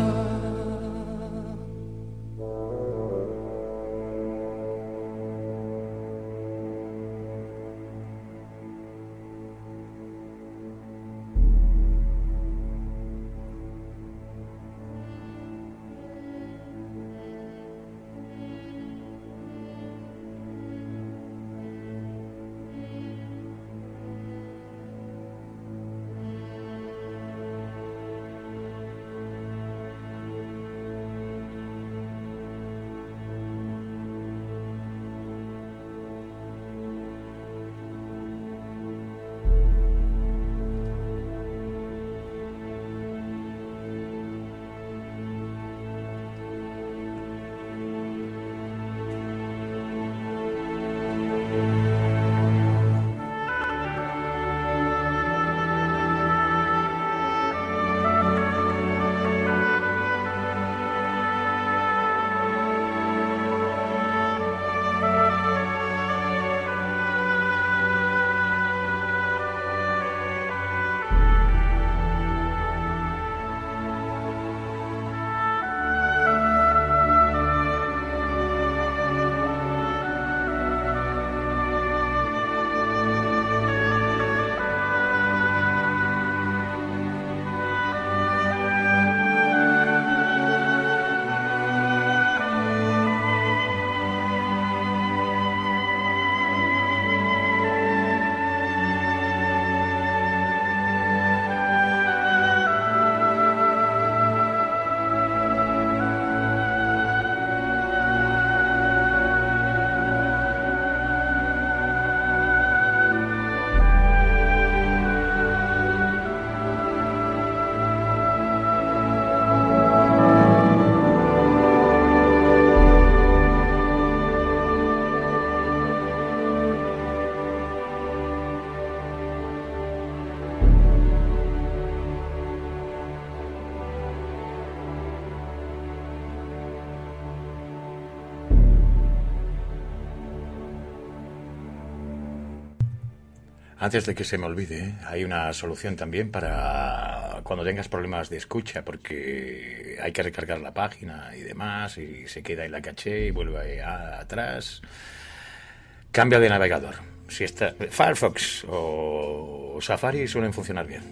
Antes de que se me olvide, hay una solución también para cuando tengas problemas de escucha, porque hay que recargar la página y demás, y se queda en la caché y vuelve atrás. Cambia de navegador. Si está Firefox o Safari suelen funcionar bien.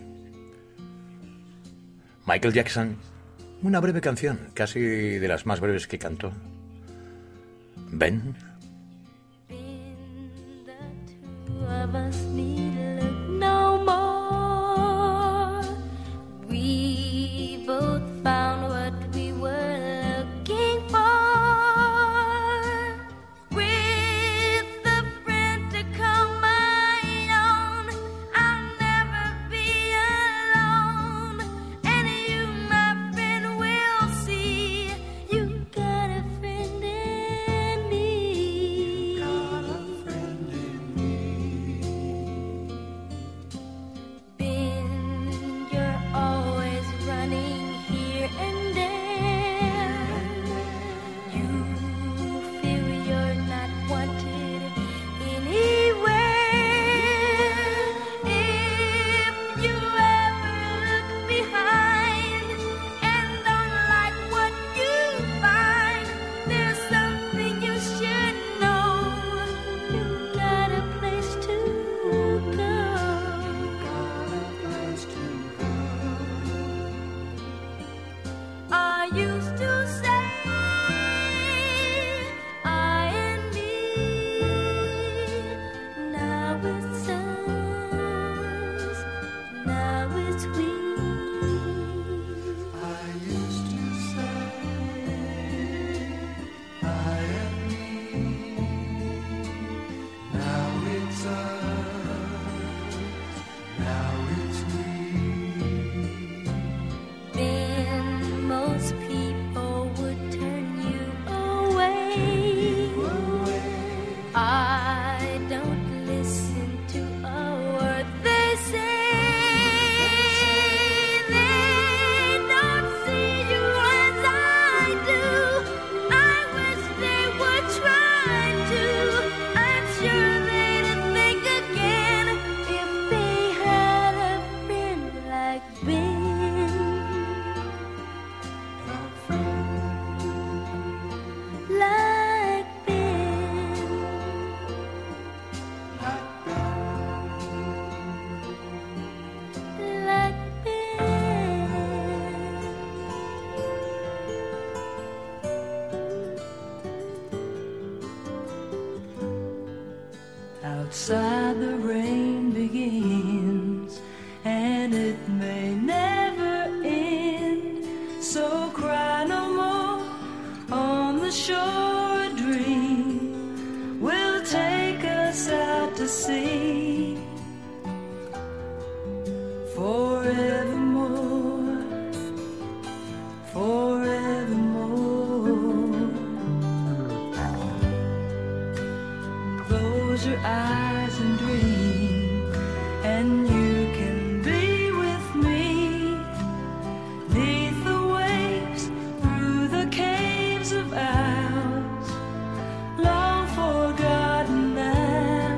Michael Jackson, una breve canción, casi de las más breves que cantó. Ben. Of us need look no more. We both found what we were looking for. With a friend to call my own, I'll never be alone. And you, my friend, will see you got a friend in me. Got a friend in me. Ben, you're always running here and there. You feel you're not wanted anywhere. If you ever look behind and don't like what you find, there's something you should know. You got a place to go. I used to say I and me. Now it's us. Now it's we. I used to say I and me. Now it's us. Now it's we. Then most people would turn you away. I don't listen to a word they say. They don't see you as I do. I wish they would try to. I'm sure they'd think again if they had a friend like Ben. Like Ben. Like Ben. Outside the rain begins, and it may never end. So cry no more on the shore. A dream will take us out to sea forevermore, forevermore. Close your eyes and dream, and you can be with me. Neath the waves, through the caves of ours, long forgotten now.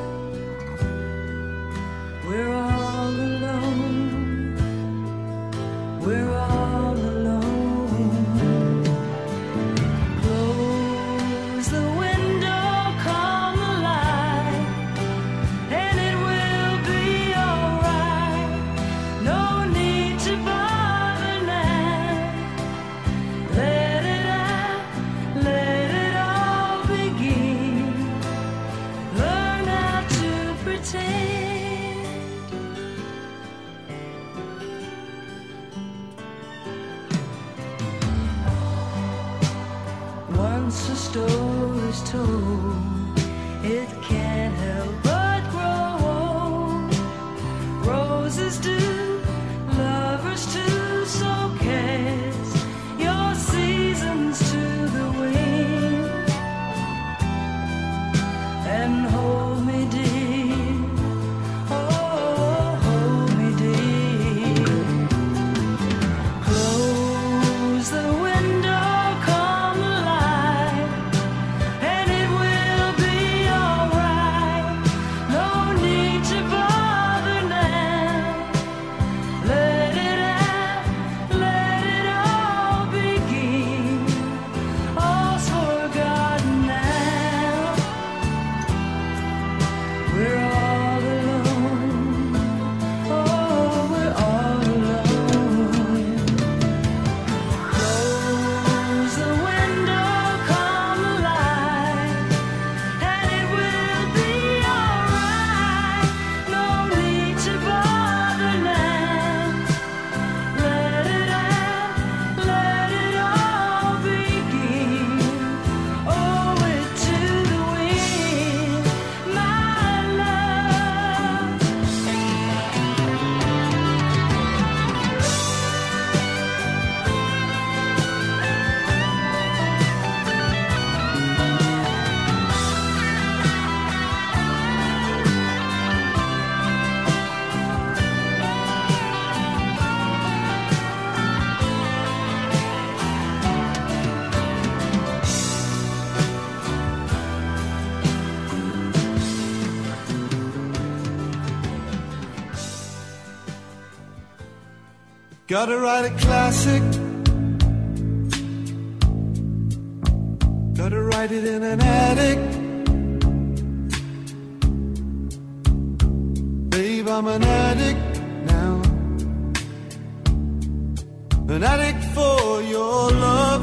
We're all alone. We're all alone. Close the window, calm the light, and it will be alright. No need to bother now. Let it out, let it all begin. Learn how to pretend. Once a story's told, it can't help but grow old. Roses do, lovers too, so cast your seasons to the wind and hold me dear. Oh, hold me dear. Close the window, calm the light, and it will be alright. Gotta write a classic. Gotta write it in an attic. Babe, I'm an addict now. An addict for your love.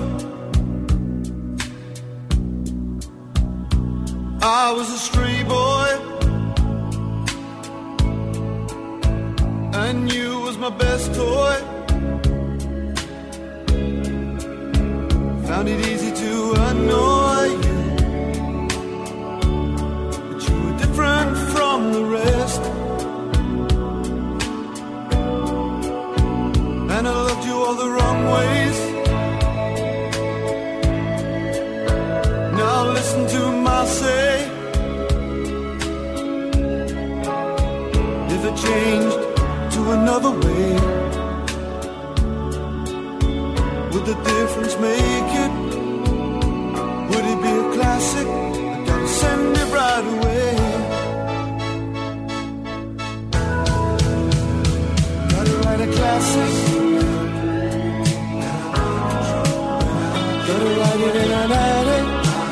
I was a stray boy, and you was my best toy. Found it easy to annoy you, but you were different from the rest. And I loved you all the wrong ways. Now listen to my say. If it changed to another way, would the difference make it? Would it be a classic? I gotta send it right away. Gotta write a classic. Gotta write it in an attic.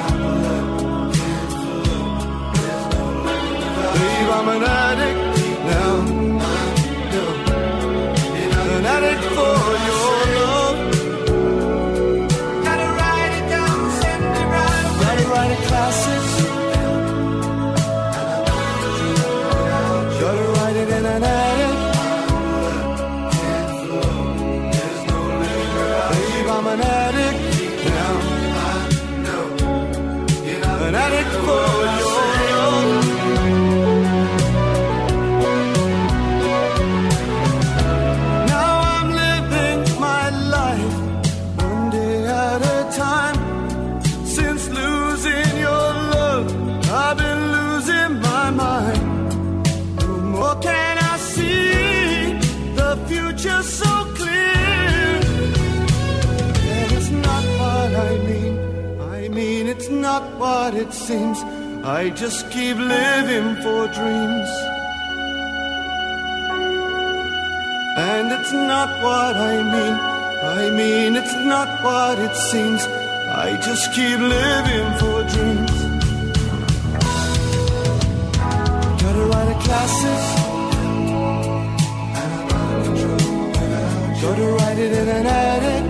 Babe, I'm an addict now. An addict for your love. Gotta write it down, send it right away. Gotta write a classic. Gotta write it in an attic. Babe, I'm an addict now. An addict for your love. Now I'm living my life one day at a time. Since losing your love, I've been losing my mind. No more can I see the future so clear. And it's not what I mean. I mean, it's not what it seems. I just keep living for dreams. And it's not what I mean. I mean, it's not what it seems. I just keep living for dreams. Gotta write a classic. Gotta write it in an attic.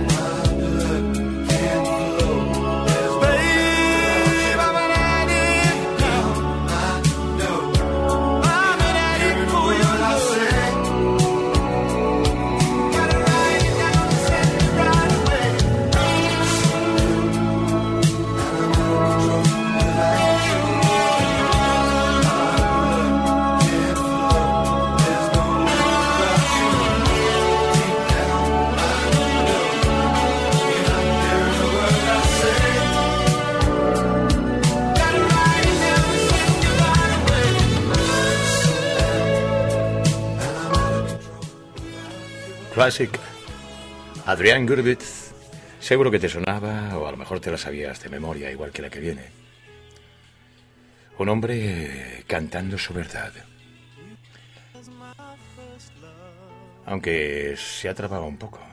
Babe, I'm an addict now. I'm an addict for your love. Gotta write it down, send it right away. Classic. Adrián Gurvitz. Seguro que te sonaba, o a lo mejor te la sabías de memoria, igual que la que viene. Un hombre cantando su verdad. Aunque se ha trabado un poco.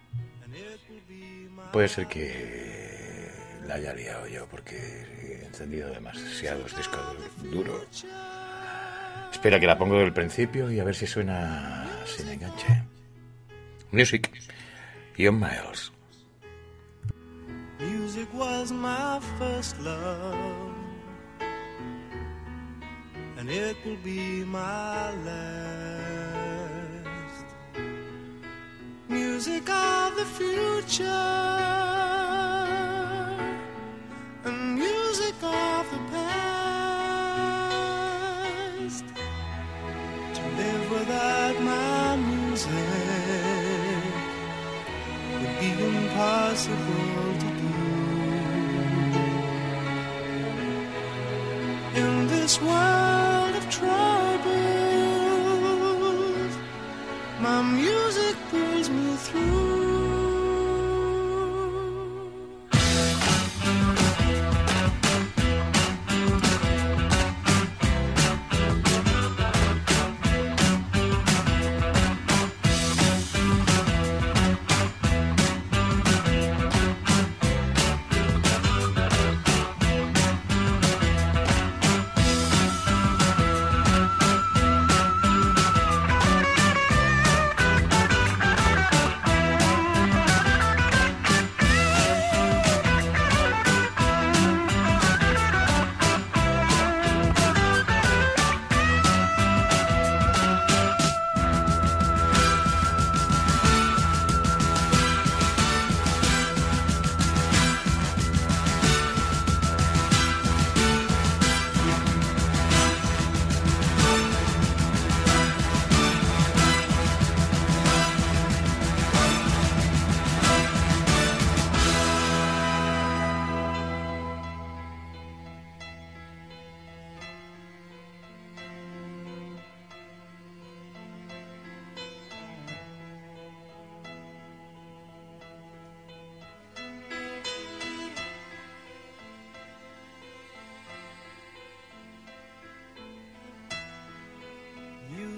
Puede ser que la haya liado yo, porque he encendido demasiados discos duros. Espera que la pongo del principio y a ver si suena sin enganche. Music, Ian Miles. Music was my first love, and it will be my last. Music of the future, and music of the past. To live without my music would be impossible to do. In this world of troubles, my music pulls me through.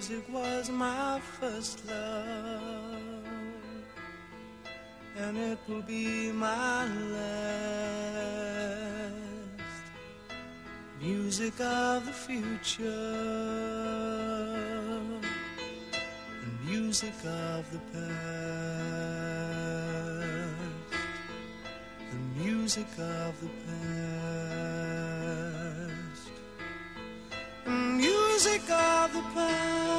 Music was my first love, and it will be my last. Music of the future, and music of the past, and music of the past, and music of the past.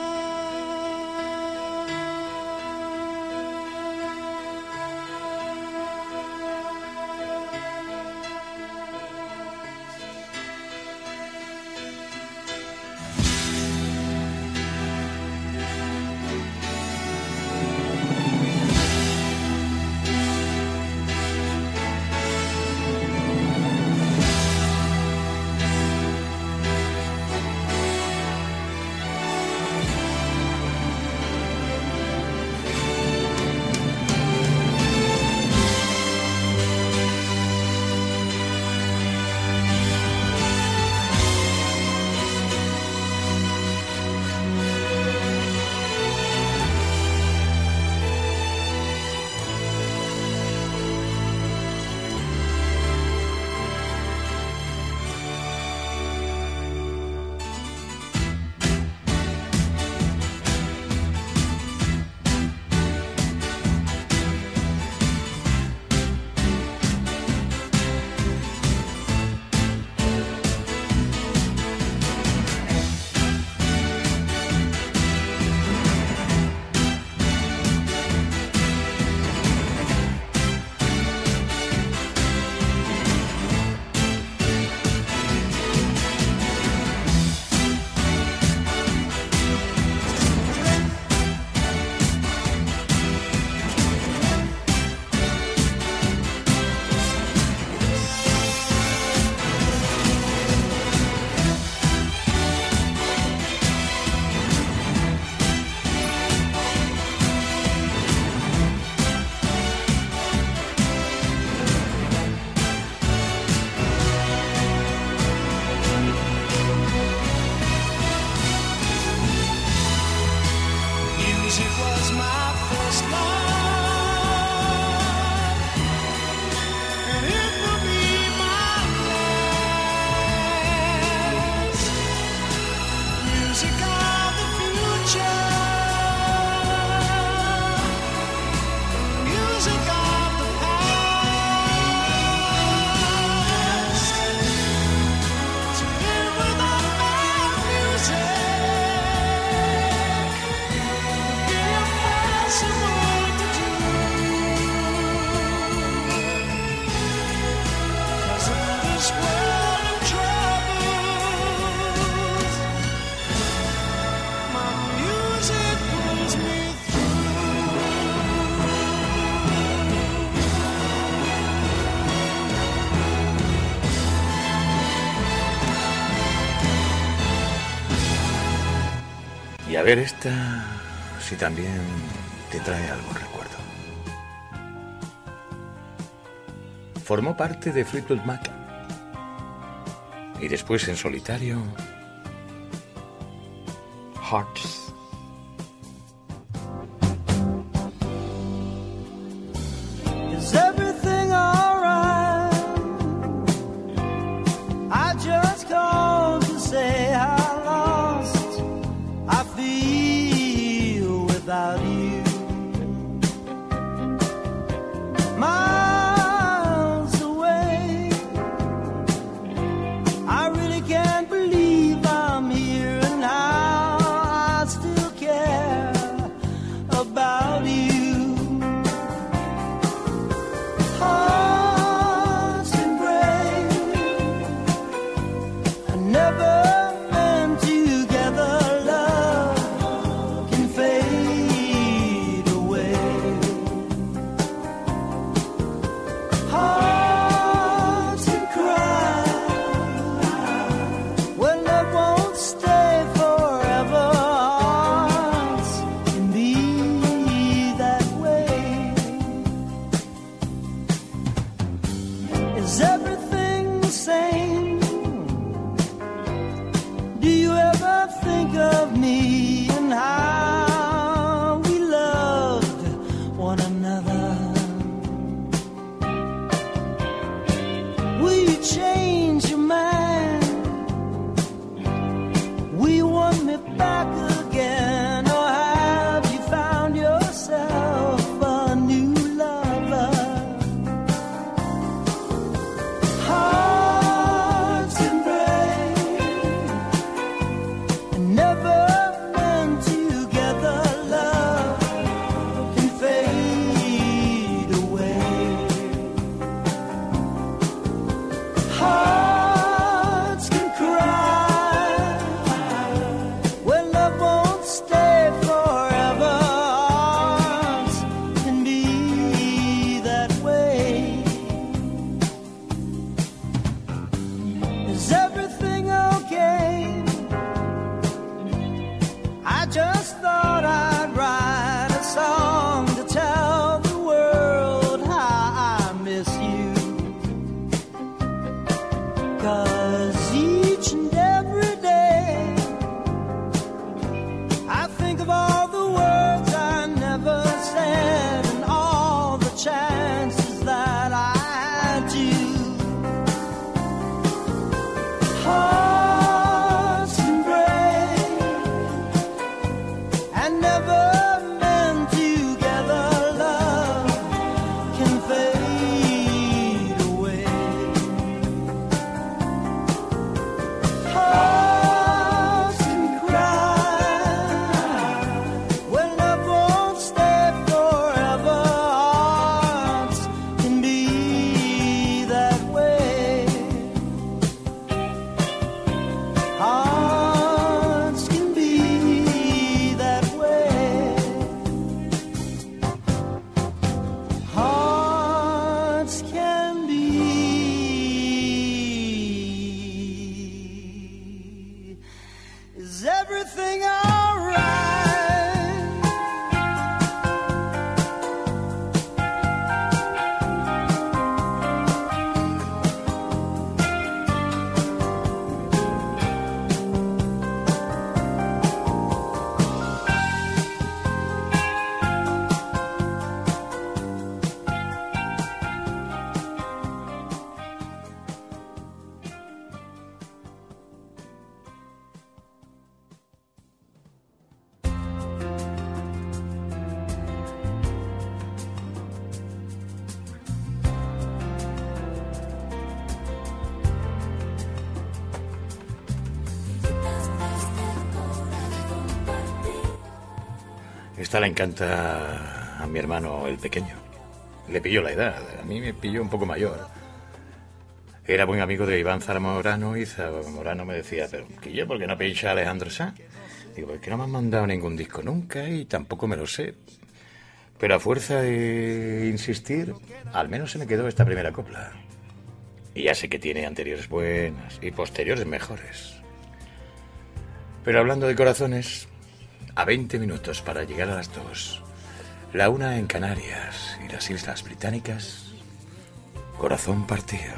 Y a ver esta, si también te trae algún recuerdo. Formó parte de Fleetwood Mac y después en solitario Hearts. Is everything alright? I just called to say how lost I feel without you. Miles away, I really can't believe I'm here and now I Esta le encanta a mi hermano el pequeño. Le pilló la edad, a mí me pilló un poco mayor. Era buen amigo de Iván Zamorano y Zamorano me decía, pero que yo, ¿por qué no pincha a Alejandro Sanz? Digo, pues que no me han mandado ningún disco nunca y tampoco me lo sé. Pero a fuerza de insistir, al menos se me quedó esta primera copla. Y ya sé que tiene anteriores buenas y posteriores mejores. Pero hablando de corazones, a 20 minutos para llegar a las 2, la 1 en Canarias y las Islas Británicas, corazón partido.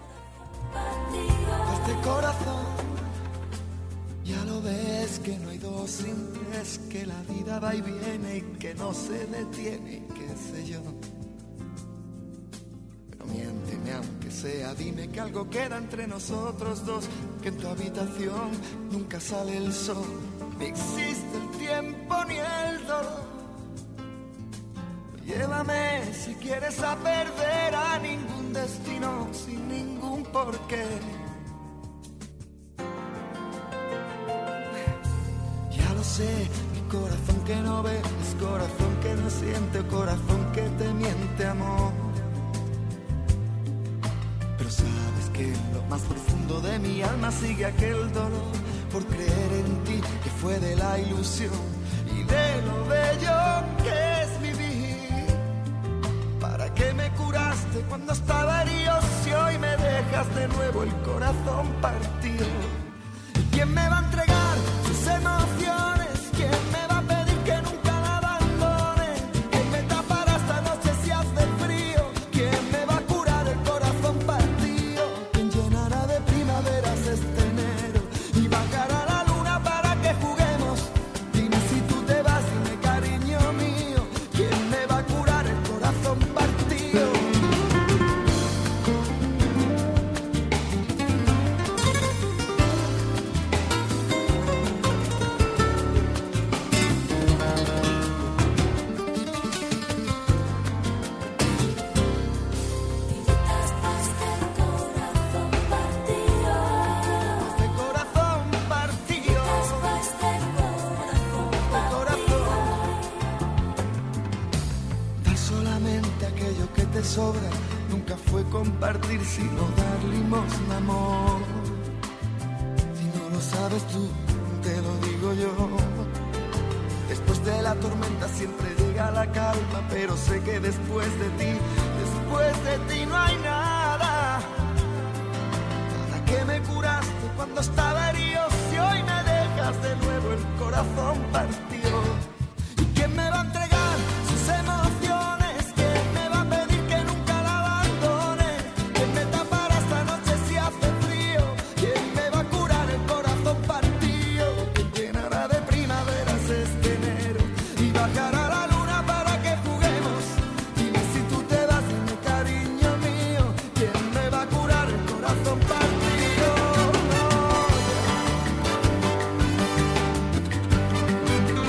Este corazón, ya lo ves que no hay dos sin tres, que la vida va y viene y que no se detiene y qué sé yo. Pero miénteme aunque sea, dime que algo queda entre nosotros dos, que en tu habitación nunca sale el sol, ni existe el tiempo ni el dolor. Llévame si quieres a perder a ningún destino sin ningún porqué. Ya lo sé, mi corazón que no ve es corazón que no siente, corazón que te miente, amor. Pero sabes que en lo más profundo de mi alma sigue aquel dolor por creer en ti, que fue de la ilusión y de lo bello que es vivir. ¿Para qué me curaste cuando estaba herido si hoy me dejas de nuevo el corazón partido? ¿Y quién me va a entregar sus emociones? ¿Quién me va a pedir que nunca la abandone? ¿Quién me tapará esta noche si hace frío? ¿Quién me va a curar el corazón partido? ¿Quién llenará de primaveras este enero y bajará la luna para que juguemos? Dime si tú te vas, dime cariño mío, ¿quién me va a curar el corazón partido? Este corazón partido, da solamente aquello que te sobra, nunca fue compartir sino dar limosna, amor. Si no lo sabes tú, te lo digo yo. Después de la tormenta siempre llega la calma, pero sé que después de ti no hay nada. ¿Para qué me curaste cuando estaba herido si hoy me dejas de nuevo el corazón partido? ¿Y quién me va a entregar sus emociones? ¿Quién me va a pedir que nunca la abandone? ¿Quién me tapará esta noche si hace frío? ¿Quién me va a curar el corazón partido? ¿Quién llenará de primaveras este enero y bajará la luna para que juguemos? Dime si tú te vas, dime cariño mío, ¿quién me va a curar el corazón partido? No,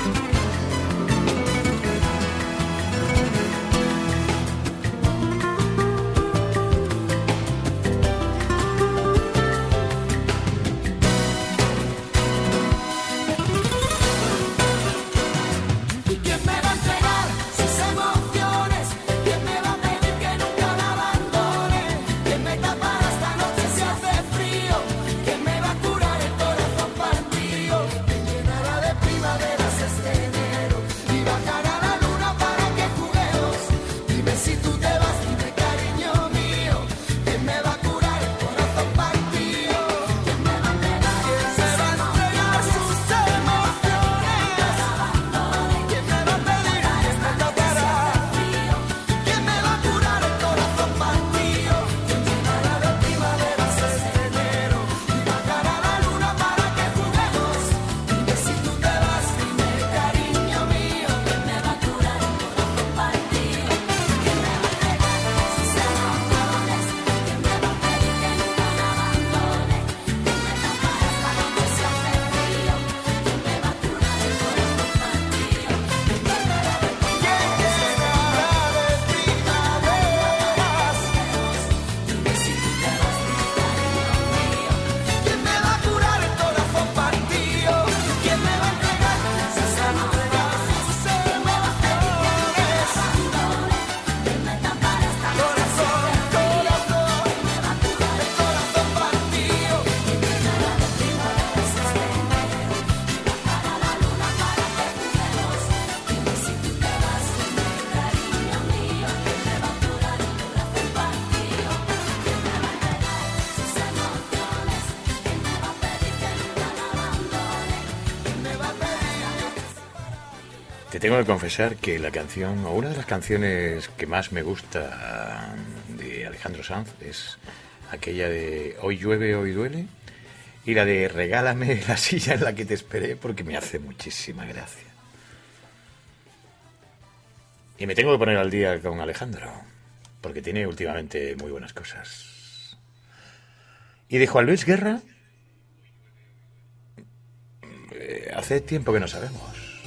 Te tengo que confesar que la canción, o una de las canciones que más me gusta de Alejandro Sanz, es aquella de Hoy llueve, hoy duele, y la de Regálame la silla en la que te esperé, porque me hace muchísima gracia. Y me tengo que poner al día con Alejandro, porque tiene últimamente muy buenas cosas. Y de Juan Luis Guerra, hace tiempo que no sabemos.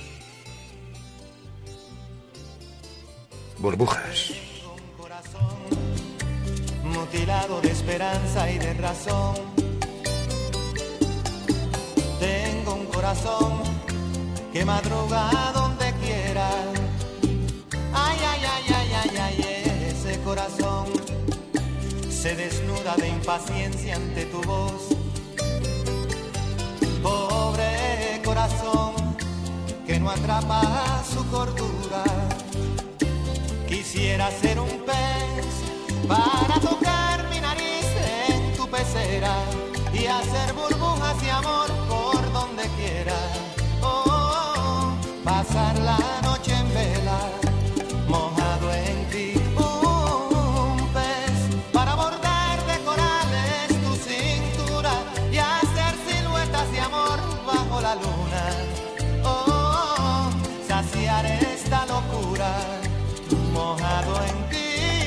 Burbujas. Mutilado de esperanza y de razón. Tengo un corazón que madruga donde quiera. Ay, ay, ay, ay, ay, ay, ese corazón se desnuda de impaciencia ante tu voz. Pobre corazón que no atrapa su cordura. Quisiera ser un pez para tocar mi nariz en tu pecera y hacer burbujas de amor por donde quiera. Oh, oh, oh, pasar la noche en vela, mojado en ti. Un pez para bordar de corales tu cintura y hacer siluetas de amor bajo la luna. Oh, oh, oh, saciar esta locura, mojado en ti.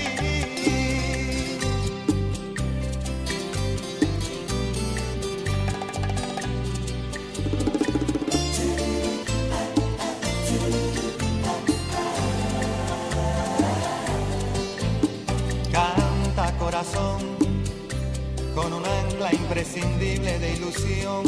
Canta corazón con un ancla imprescindible de ilusión.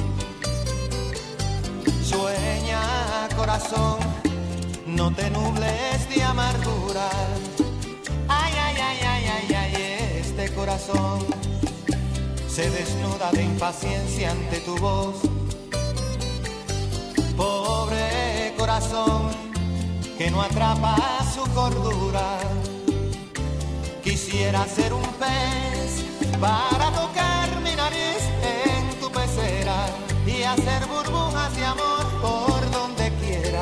Sueña corazón, no te nubles de amargura. Ay, ay, ay, ay, ay, ay, este corazón se desnuda de impaciencia ante tu voz. Pobre corazón que no atrapa su cordura. Quisiera ser un pez para tocar mi nariz en tu pecera y hacer burbujas de amor por donde quiera.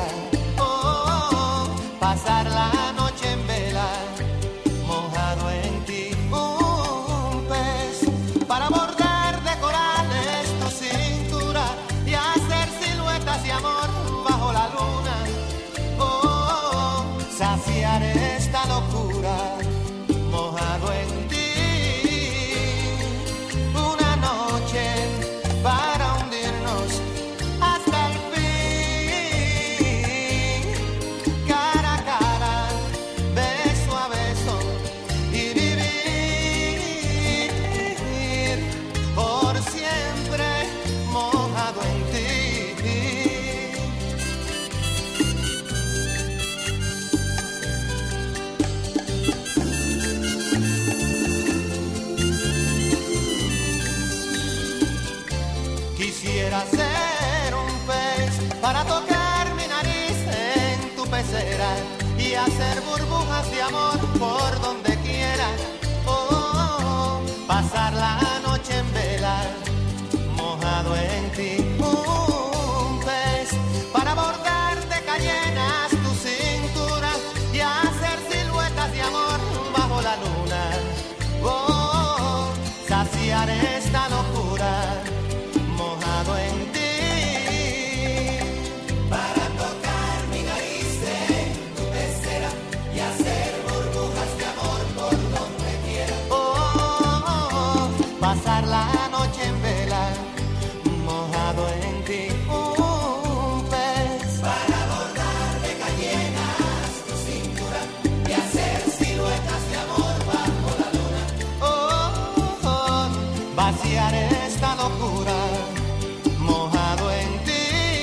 Pasar la noche en vela, mojado en ti. Un pez para bordar de corales tu cintura y hacer siluetas de amor bajo la luna. Oh, saciar esta locura, mojado en ti. Una noche para hundirnos hasta el fin. Cara a cara, beso a beso y vivir por siempre mojado en ti. Quisiera ser un pez para tocar mi nariz en tu pecera y hacer burbujas de amor por donde quiera. Oh, oh, oh, pasar la noche en vela, mojado en ti. Un pez para bordar de cayenas tu cintura y hacer siluetas de amor bajo la luna. Oh, oh, oh, saciar esta locura, mojado en ti. Para tocar mi nariz en tu pecera y hacer burbujas de amor por donde quiera. Oh, oh, oh, pasar la noche en vela, mojado en ti. Un pez para bordar de cayenas tu cintura y hacer siluetas de amor bajo la luna. Oh, oh, oh, vaciar esta locura, mojado en ti.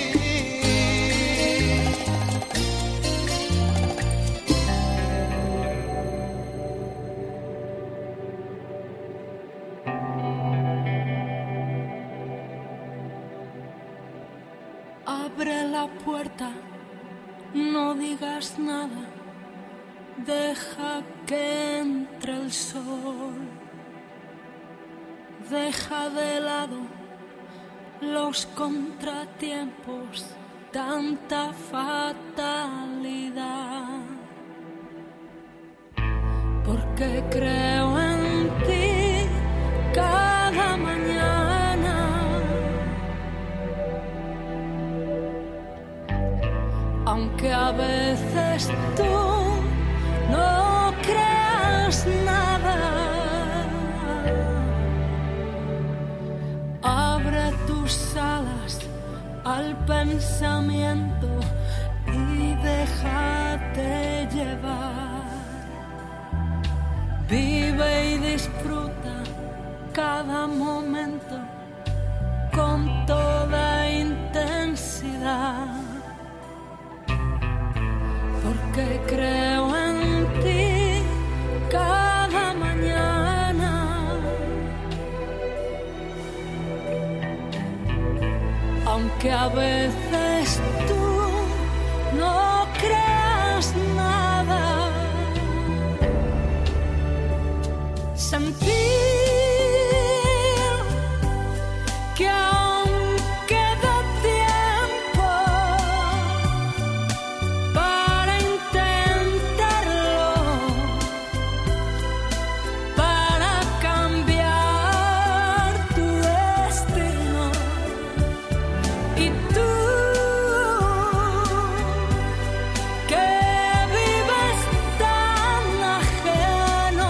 Abre la puerta, no digas nada, deja que entre el sol, deja de lado los contratiempos tanta fatalidad. Porque creo en ti cada mañana, aunque a veces tú no creas nada. Abre tus alas al pensamiento y déjate llevar. Vive y disfruta cada momento con toda intensidad. Porque creo en ti cada mañana, aunque a veces tú no creas nada. Sentir que aún queda tiempo para intentarlo, para cambiar tu destino. Y tú que vives tan ajeno,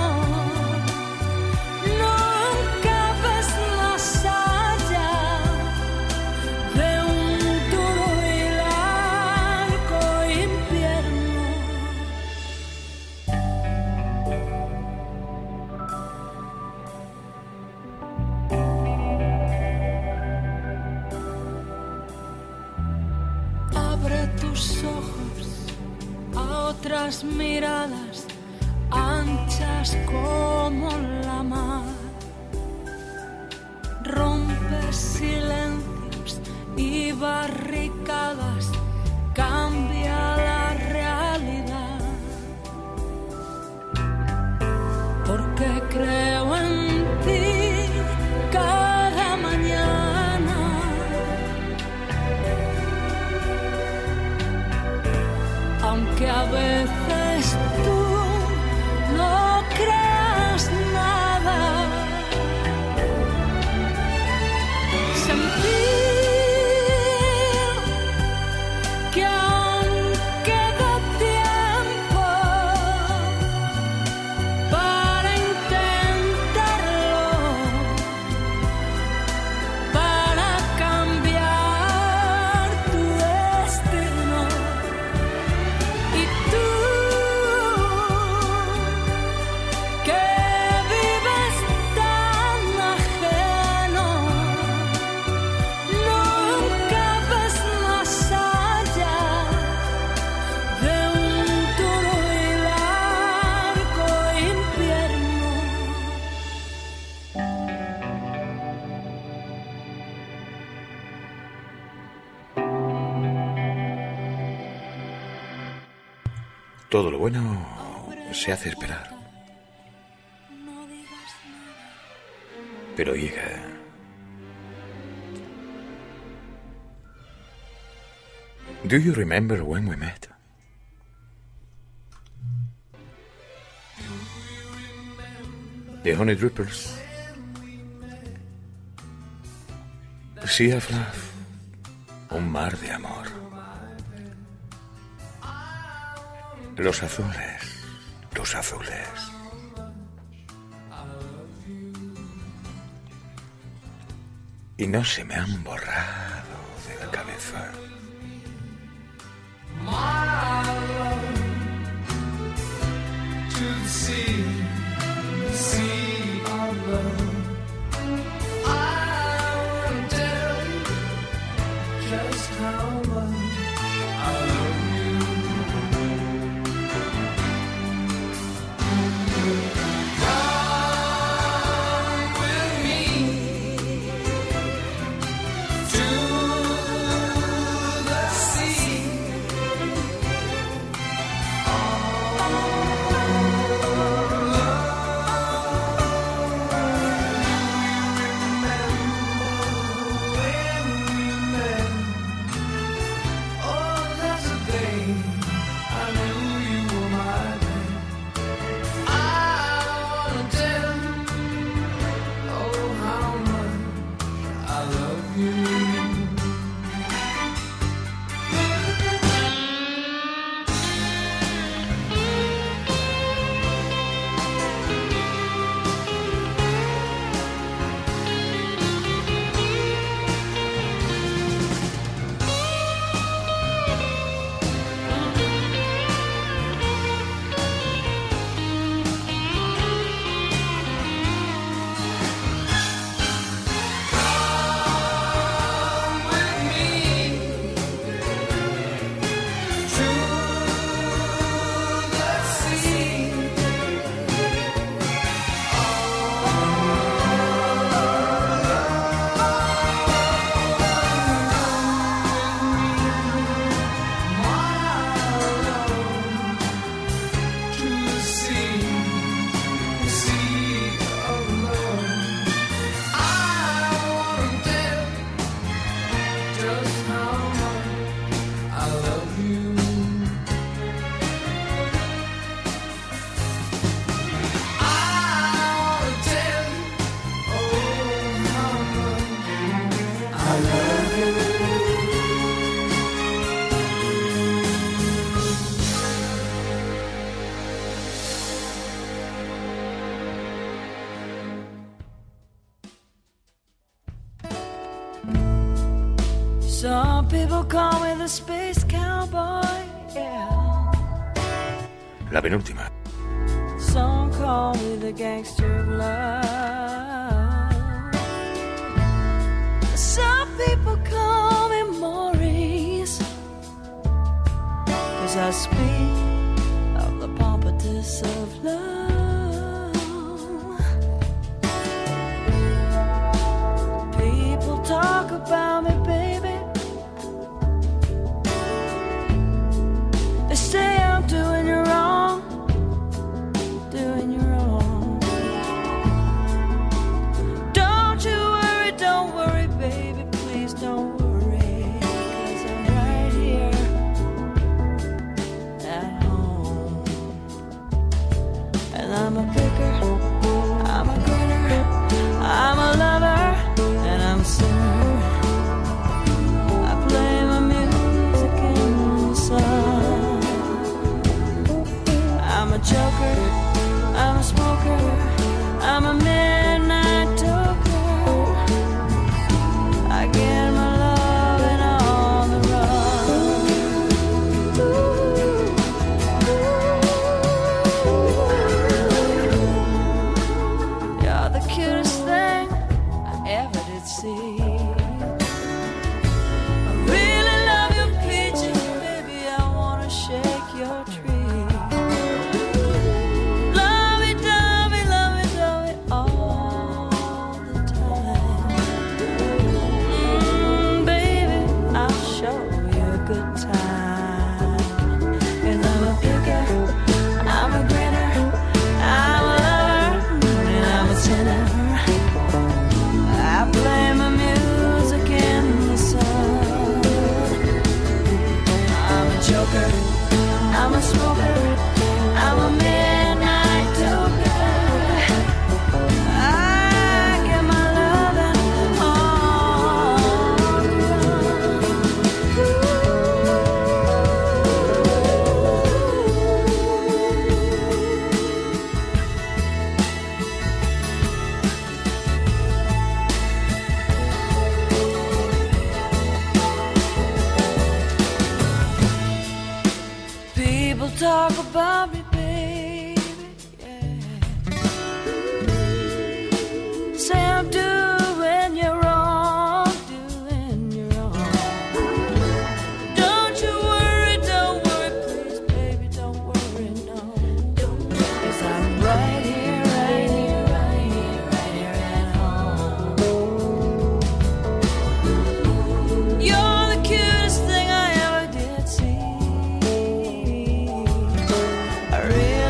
nunca ves la saya de un duro y largo invierno. Abre tus ojos a otras miradas anchas como la mar. Rompe silencios y barricadas, cambia la realidad. Porque creo en ti cada mañana, aunque a veces tú no creas nada. Sentir que aún queda tiempo para intentarlo, para cambiar tu destino. Y tú que vives tan ajeno, nunca ves la saya de un duro y largo invierno. Todo lo bueno se hace esperar. Pero llega. Do you remember when we met? The Honey Drippers. Sea of Love. Un mar de amor. Los azules. Los azules. Y no se me han borrado de la cabeza. people call me the space cowboy, yeah. La penúltima. Some call me the gangster of love. Some people call me Maurice, 'cause I speak of the pompatus of love. People talk about me, baby. They say I'm doing you wrong, doing you wrong. Don't worry, baby, please don't worry, 'cause I'm right here at home. And I'm a picker, I'm a grinner, I'm a lover, and I'm a sinner. I play my music in the sun. I'm a joker, I'm a smoker, I'm a midnight toker. I get my loving on the run. You're the cutest thing I ever did see. I really love your peaches, baby, I wanna shake your tree. Lovey-dovey all the time. Baby, I'll show you a good time. 'Cause I'm a picker, I'm a grinner, I'm a lover, and I'm a sinner. I play my music in the sun. I'm a joker, I'm a smoker, I'm a midnight toker. I get my loving on the people talk about me, baby, yeah. Say I'm doing you wrong, doing you wrong. Don't you worry, please, baby, don't worry, no. 'Cause I'm right here at home. You're the cutest thing I ever did see. I really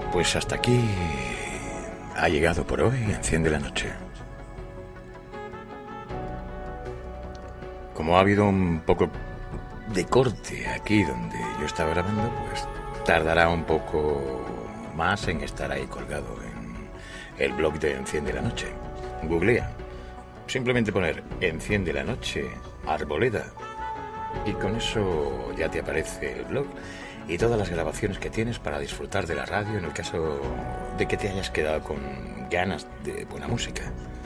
Pues hasta aquí ha llegado por hoy Enciende la Noche. Como ha habido un poco de corte aquí donde yo estaba grabando, pues tardará un poco más en estar ahí colgado en el blog de Enciende la Noche. Googlea. Simplemente poner Enciende la Noche Arboleda y con eso ya te aparece el blog y todas las grabaciones que tienes para disfrutar de la radio en el caso de que te hayas quedado con ganas de buena música.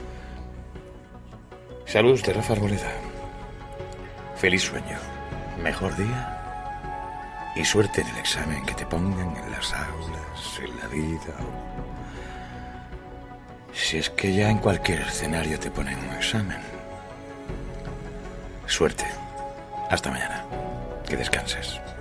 Saludos de Rafa Arboleda. Feliz sueño, mejor día y suerte en el examen que te pongan en las aulas, en la vida. Si es que ya en cualquier escenario te ponen un examen. Suerte. Hasta mañana. Que descanses.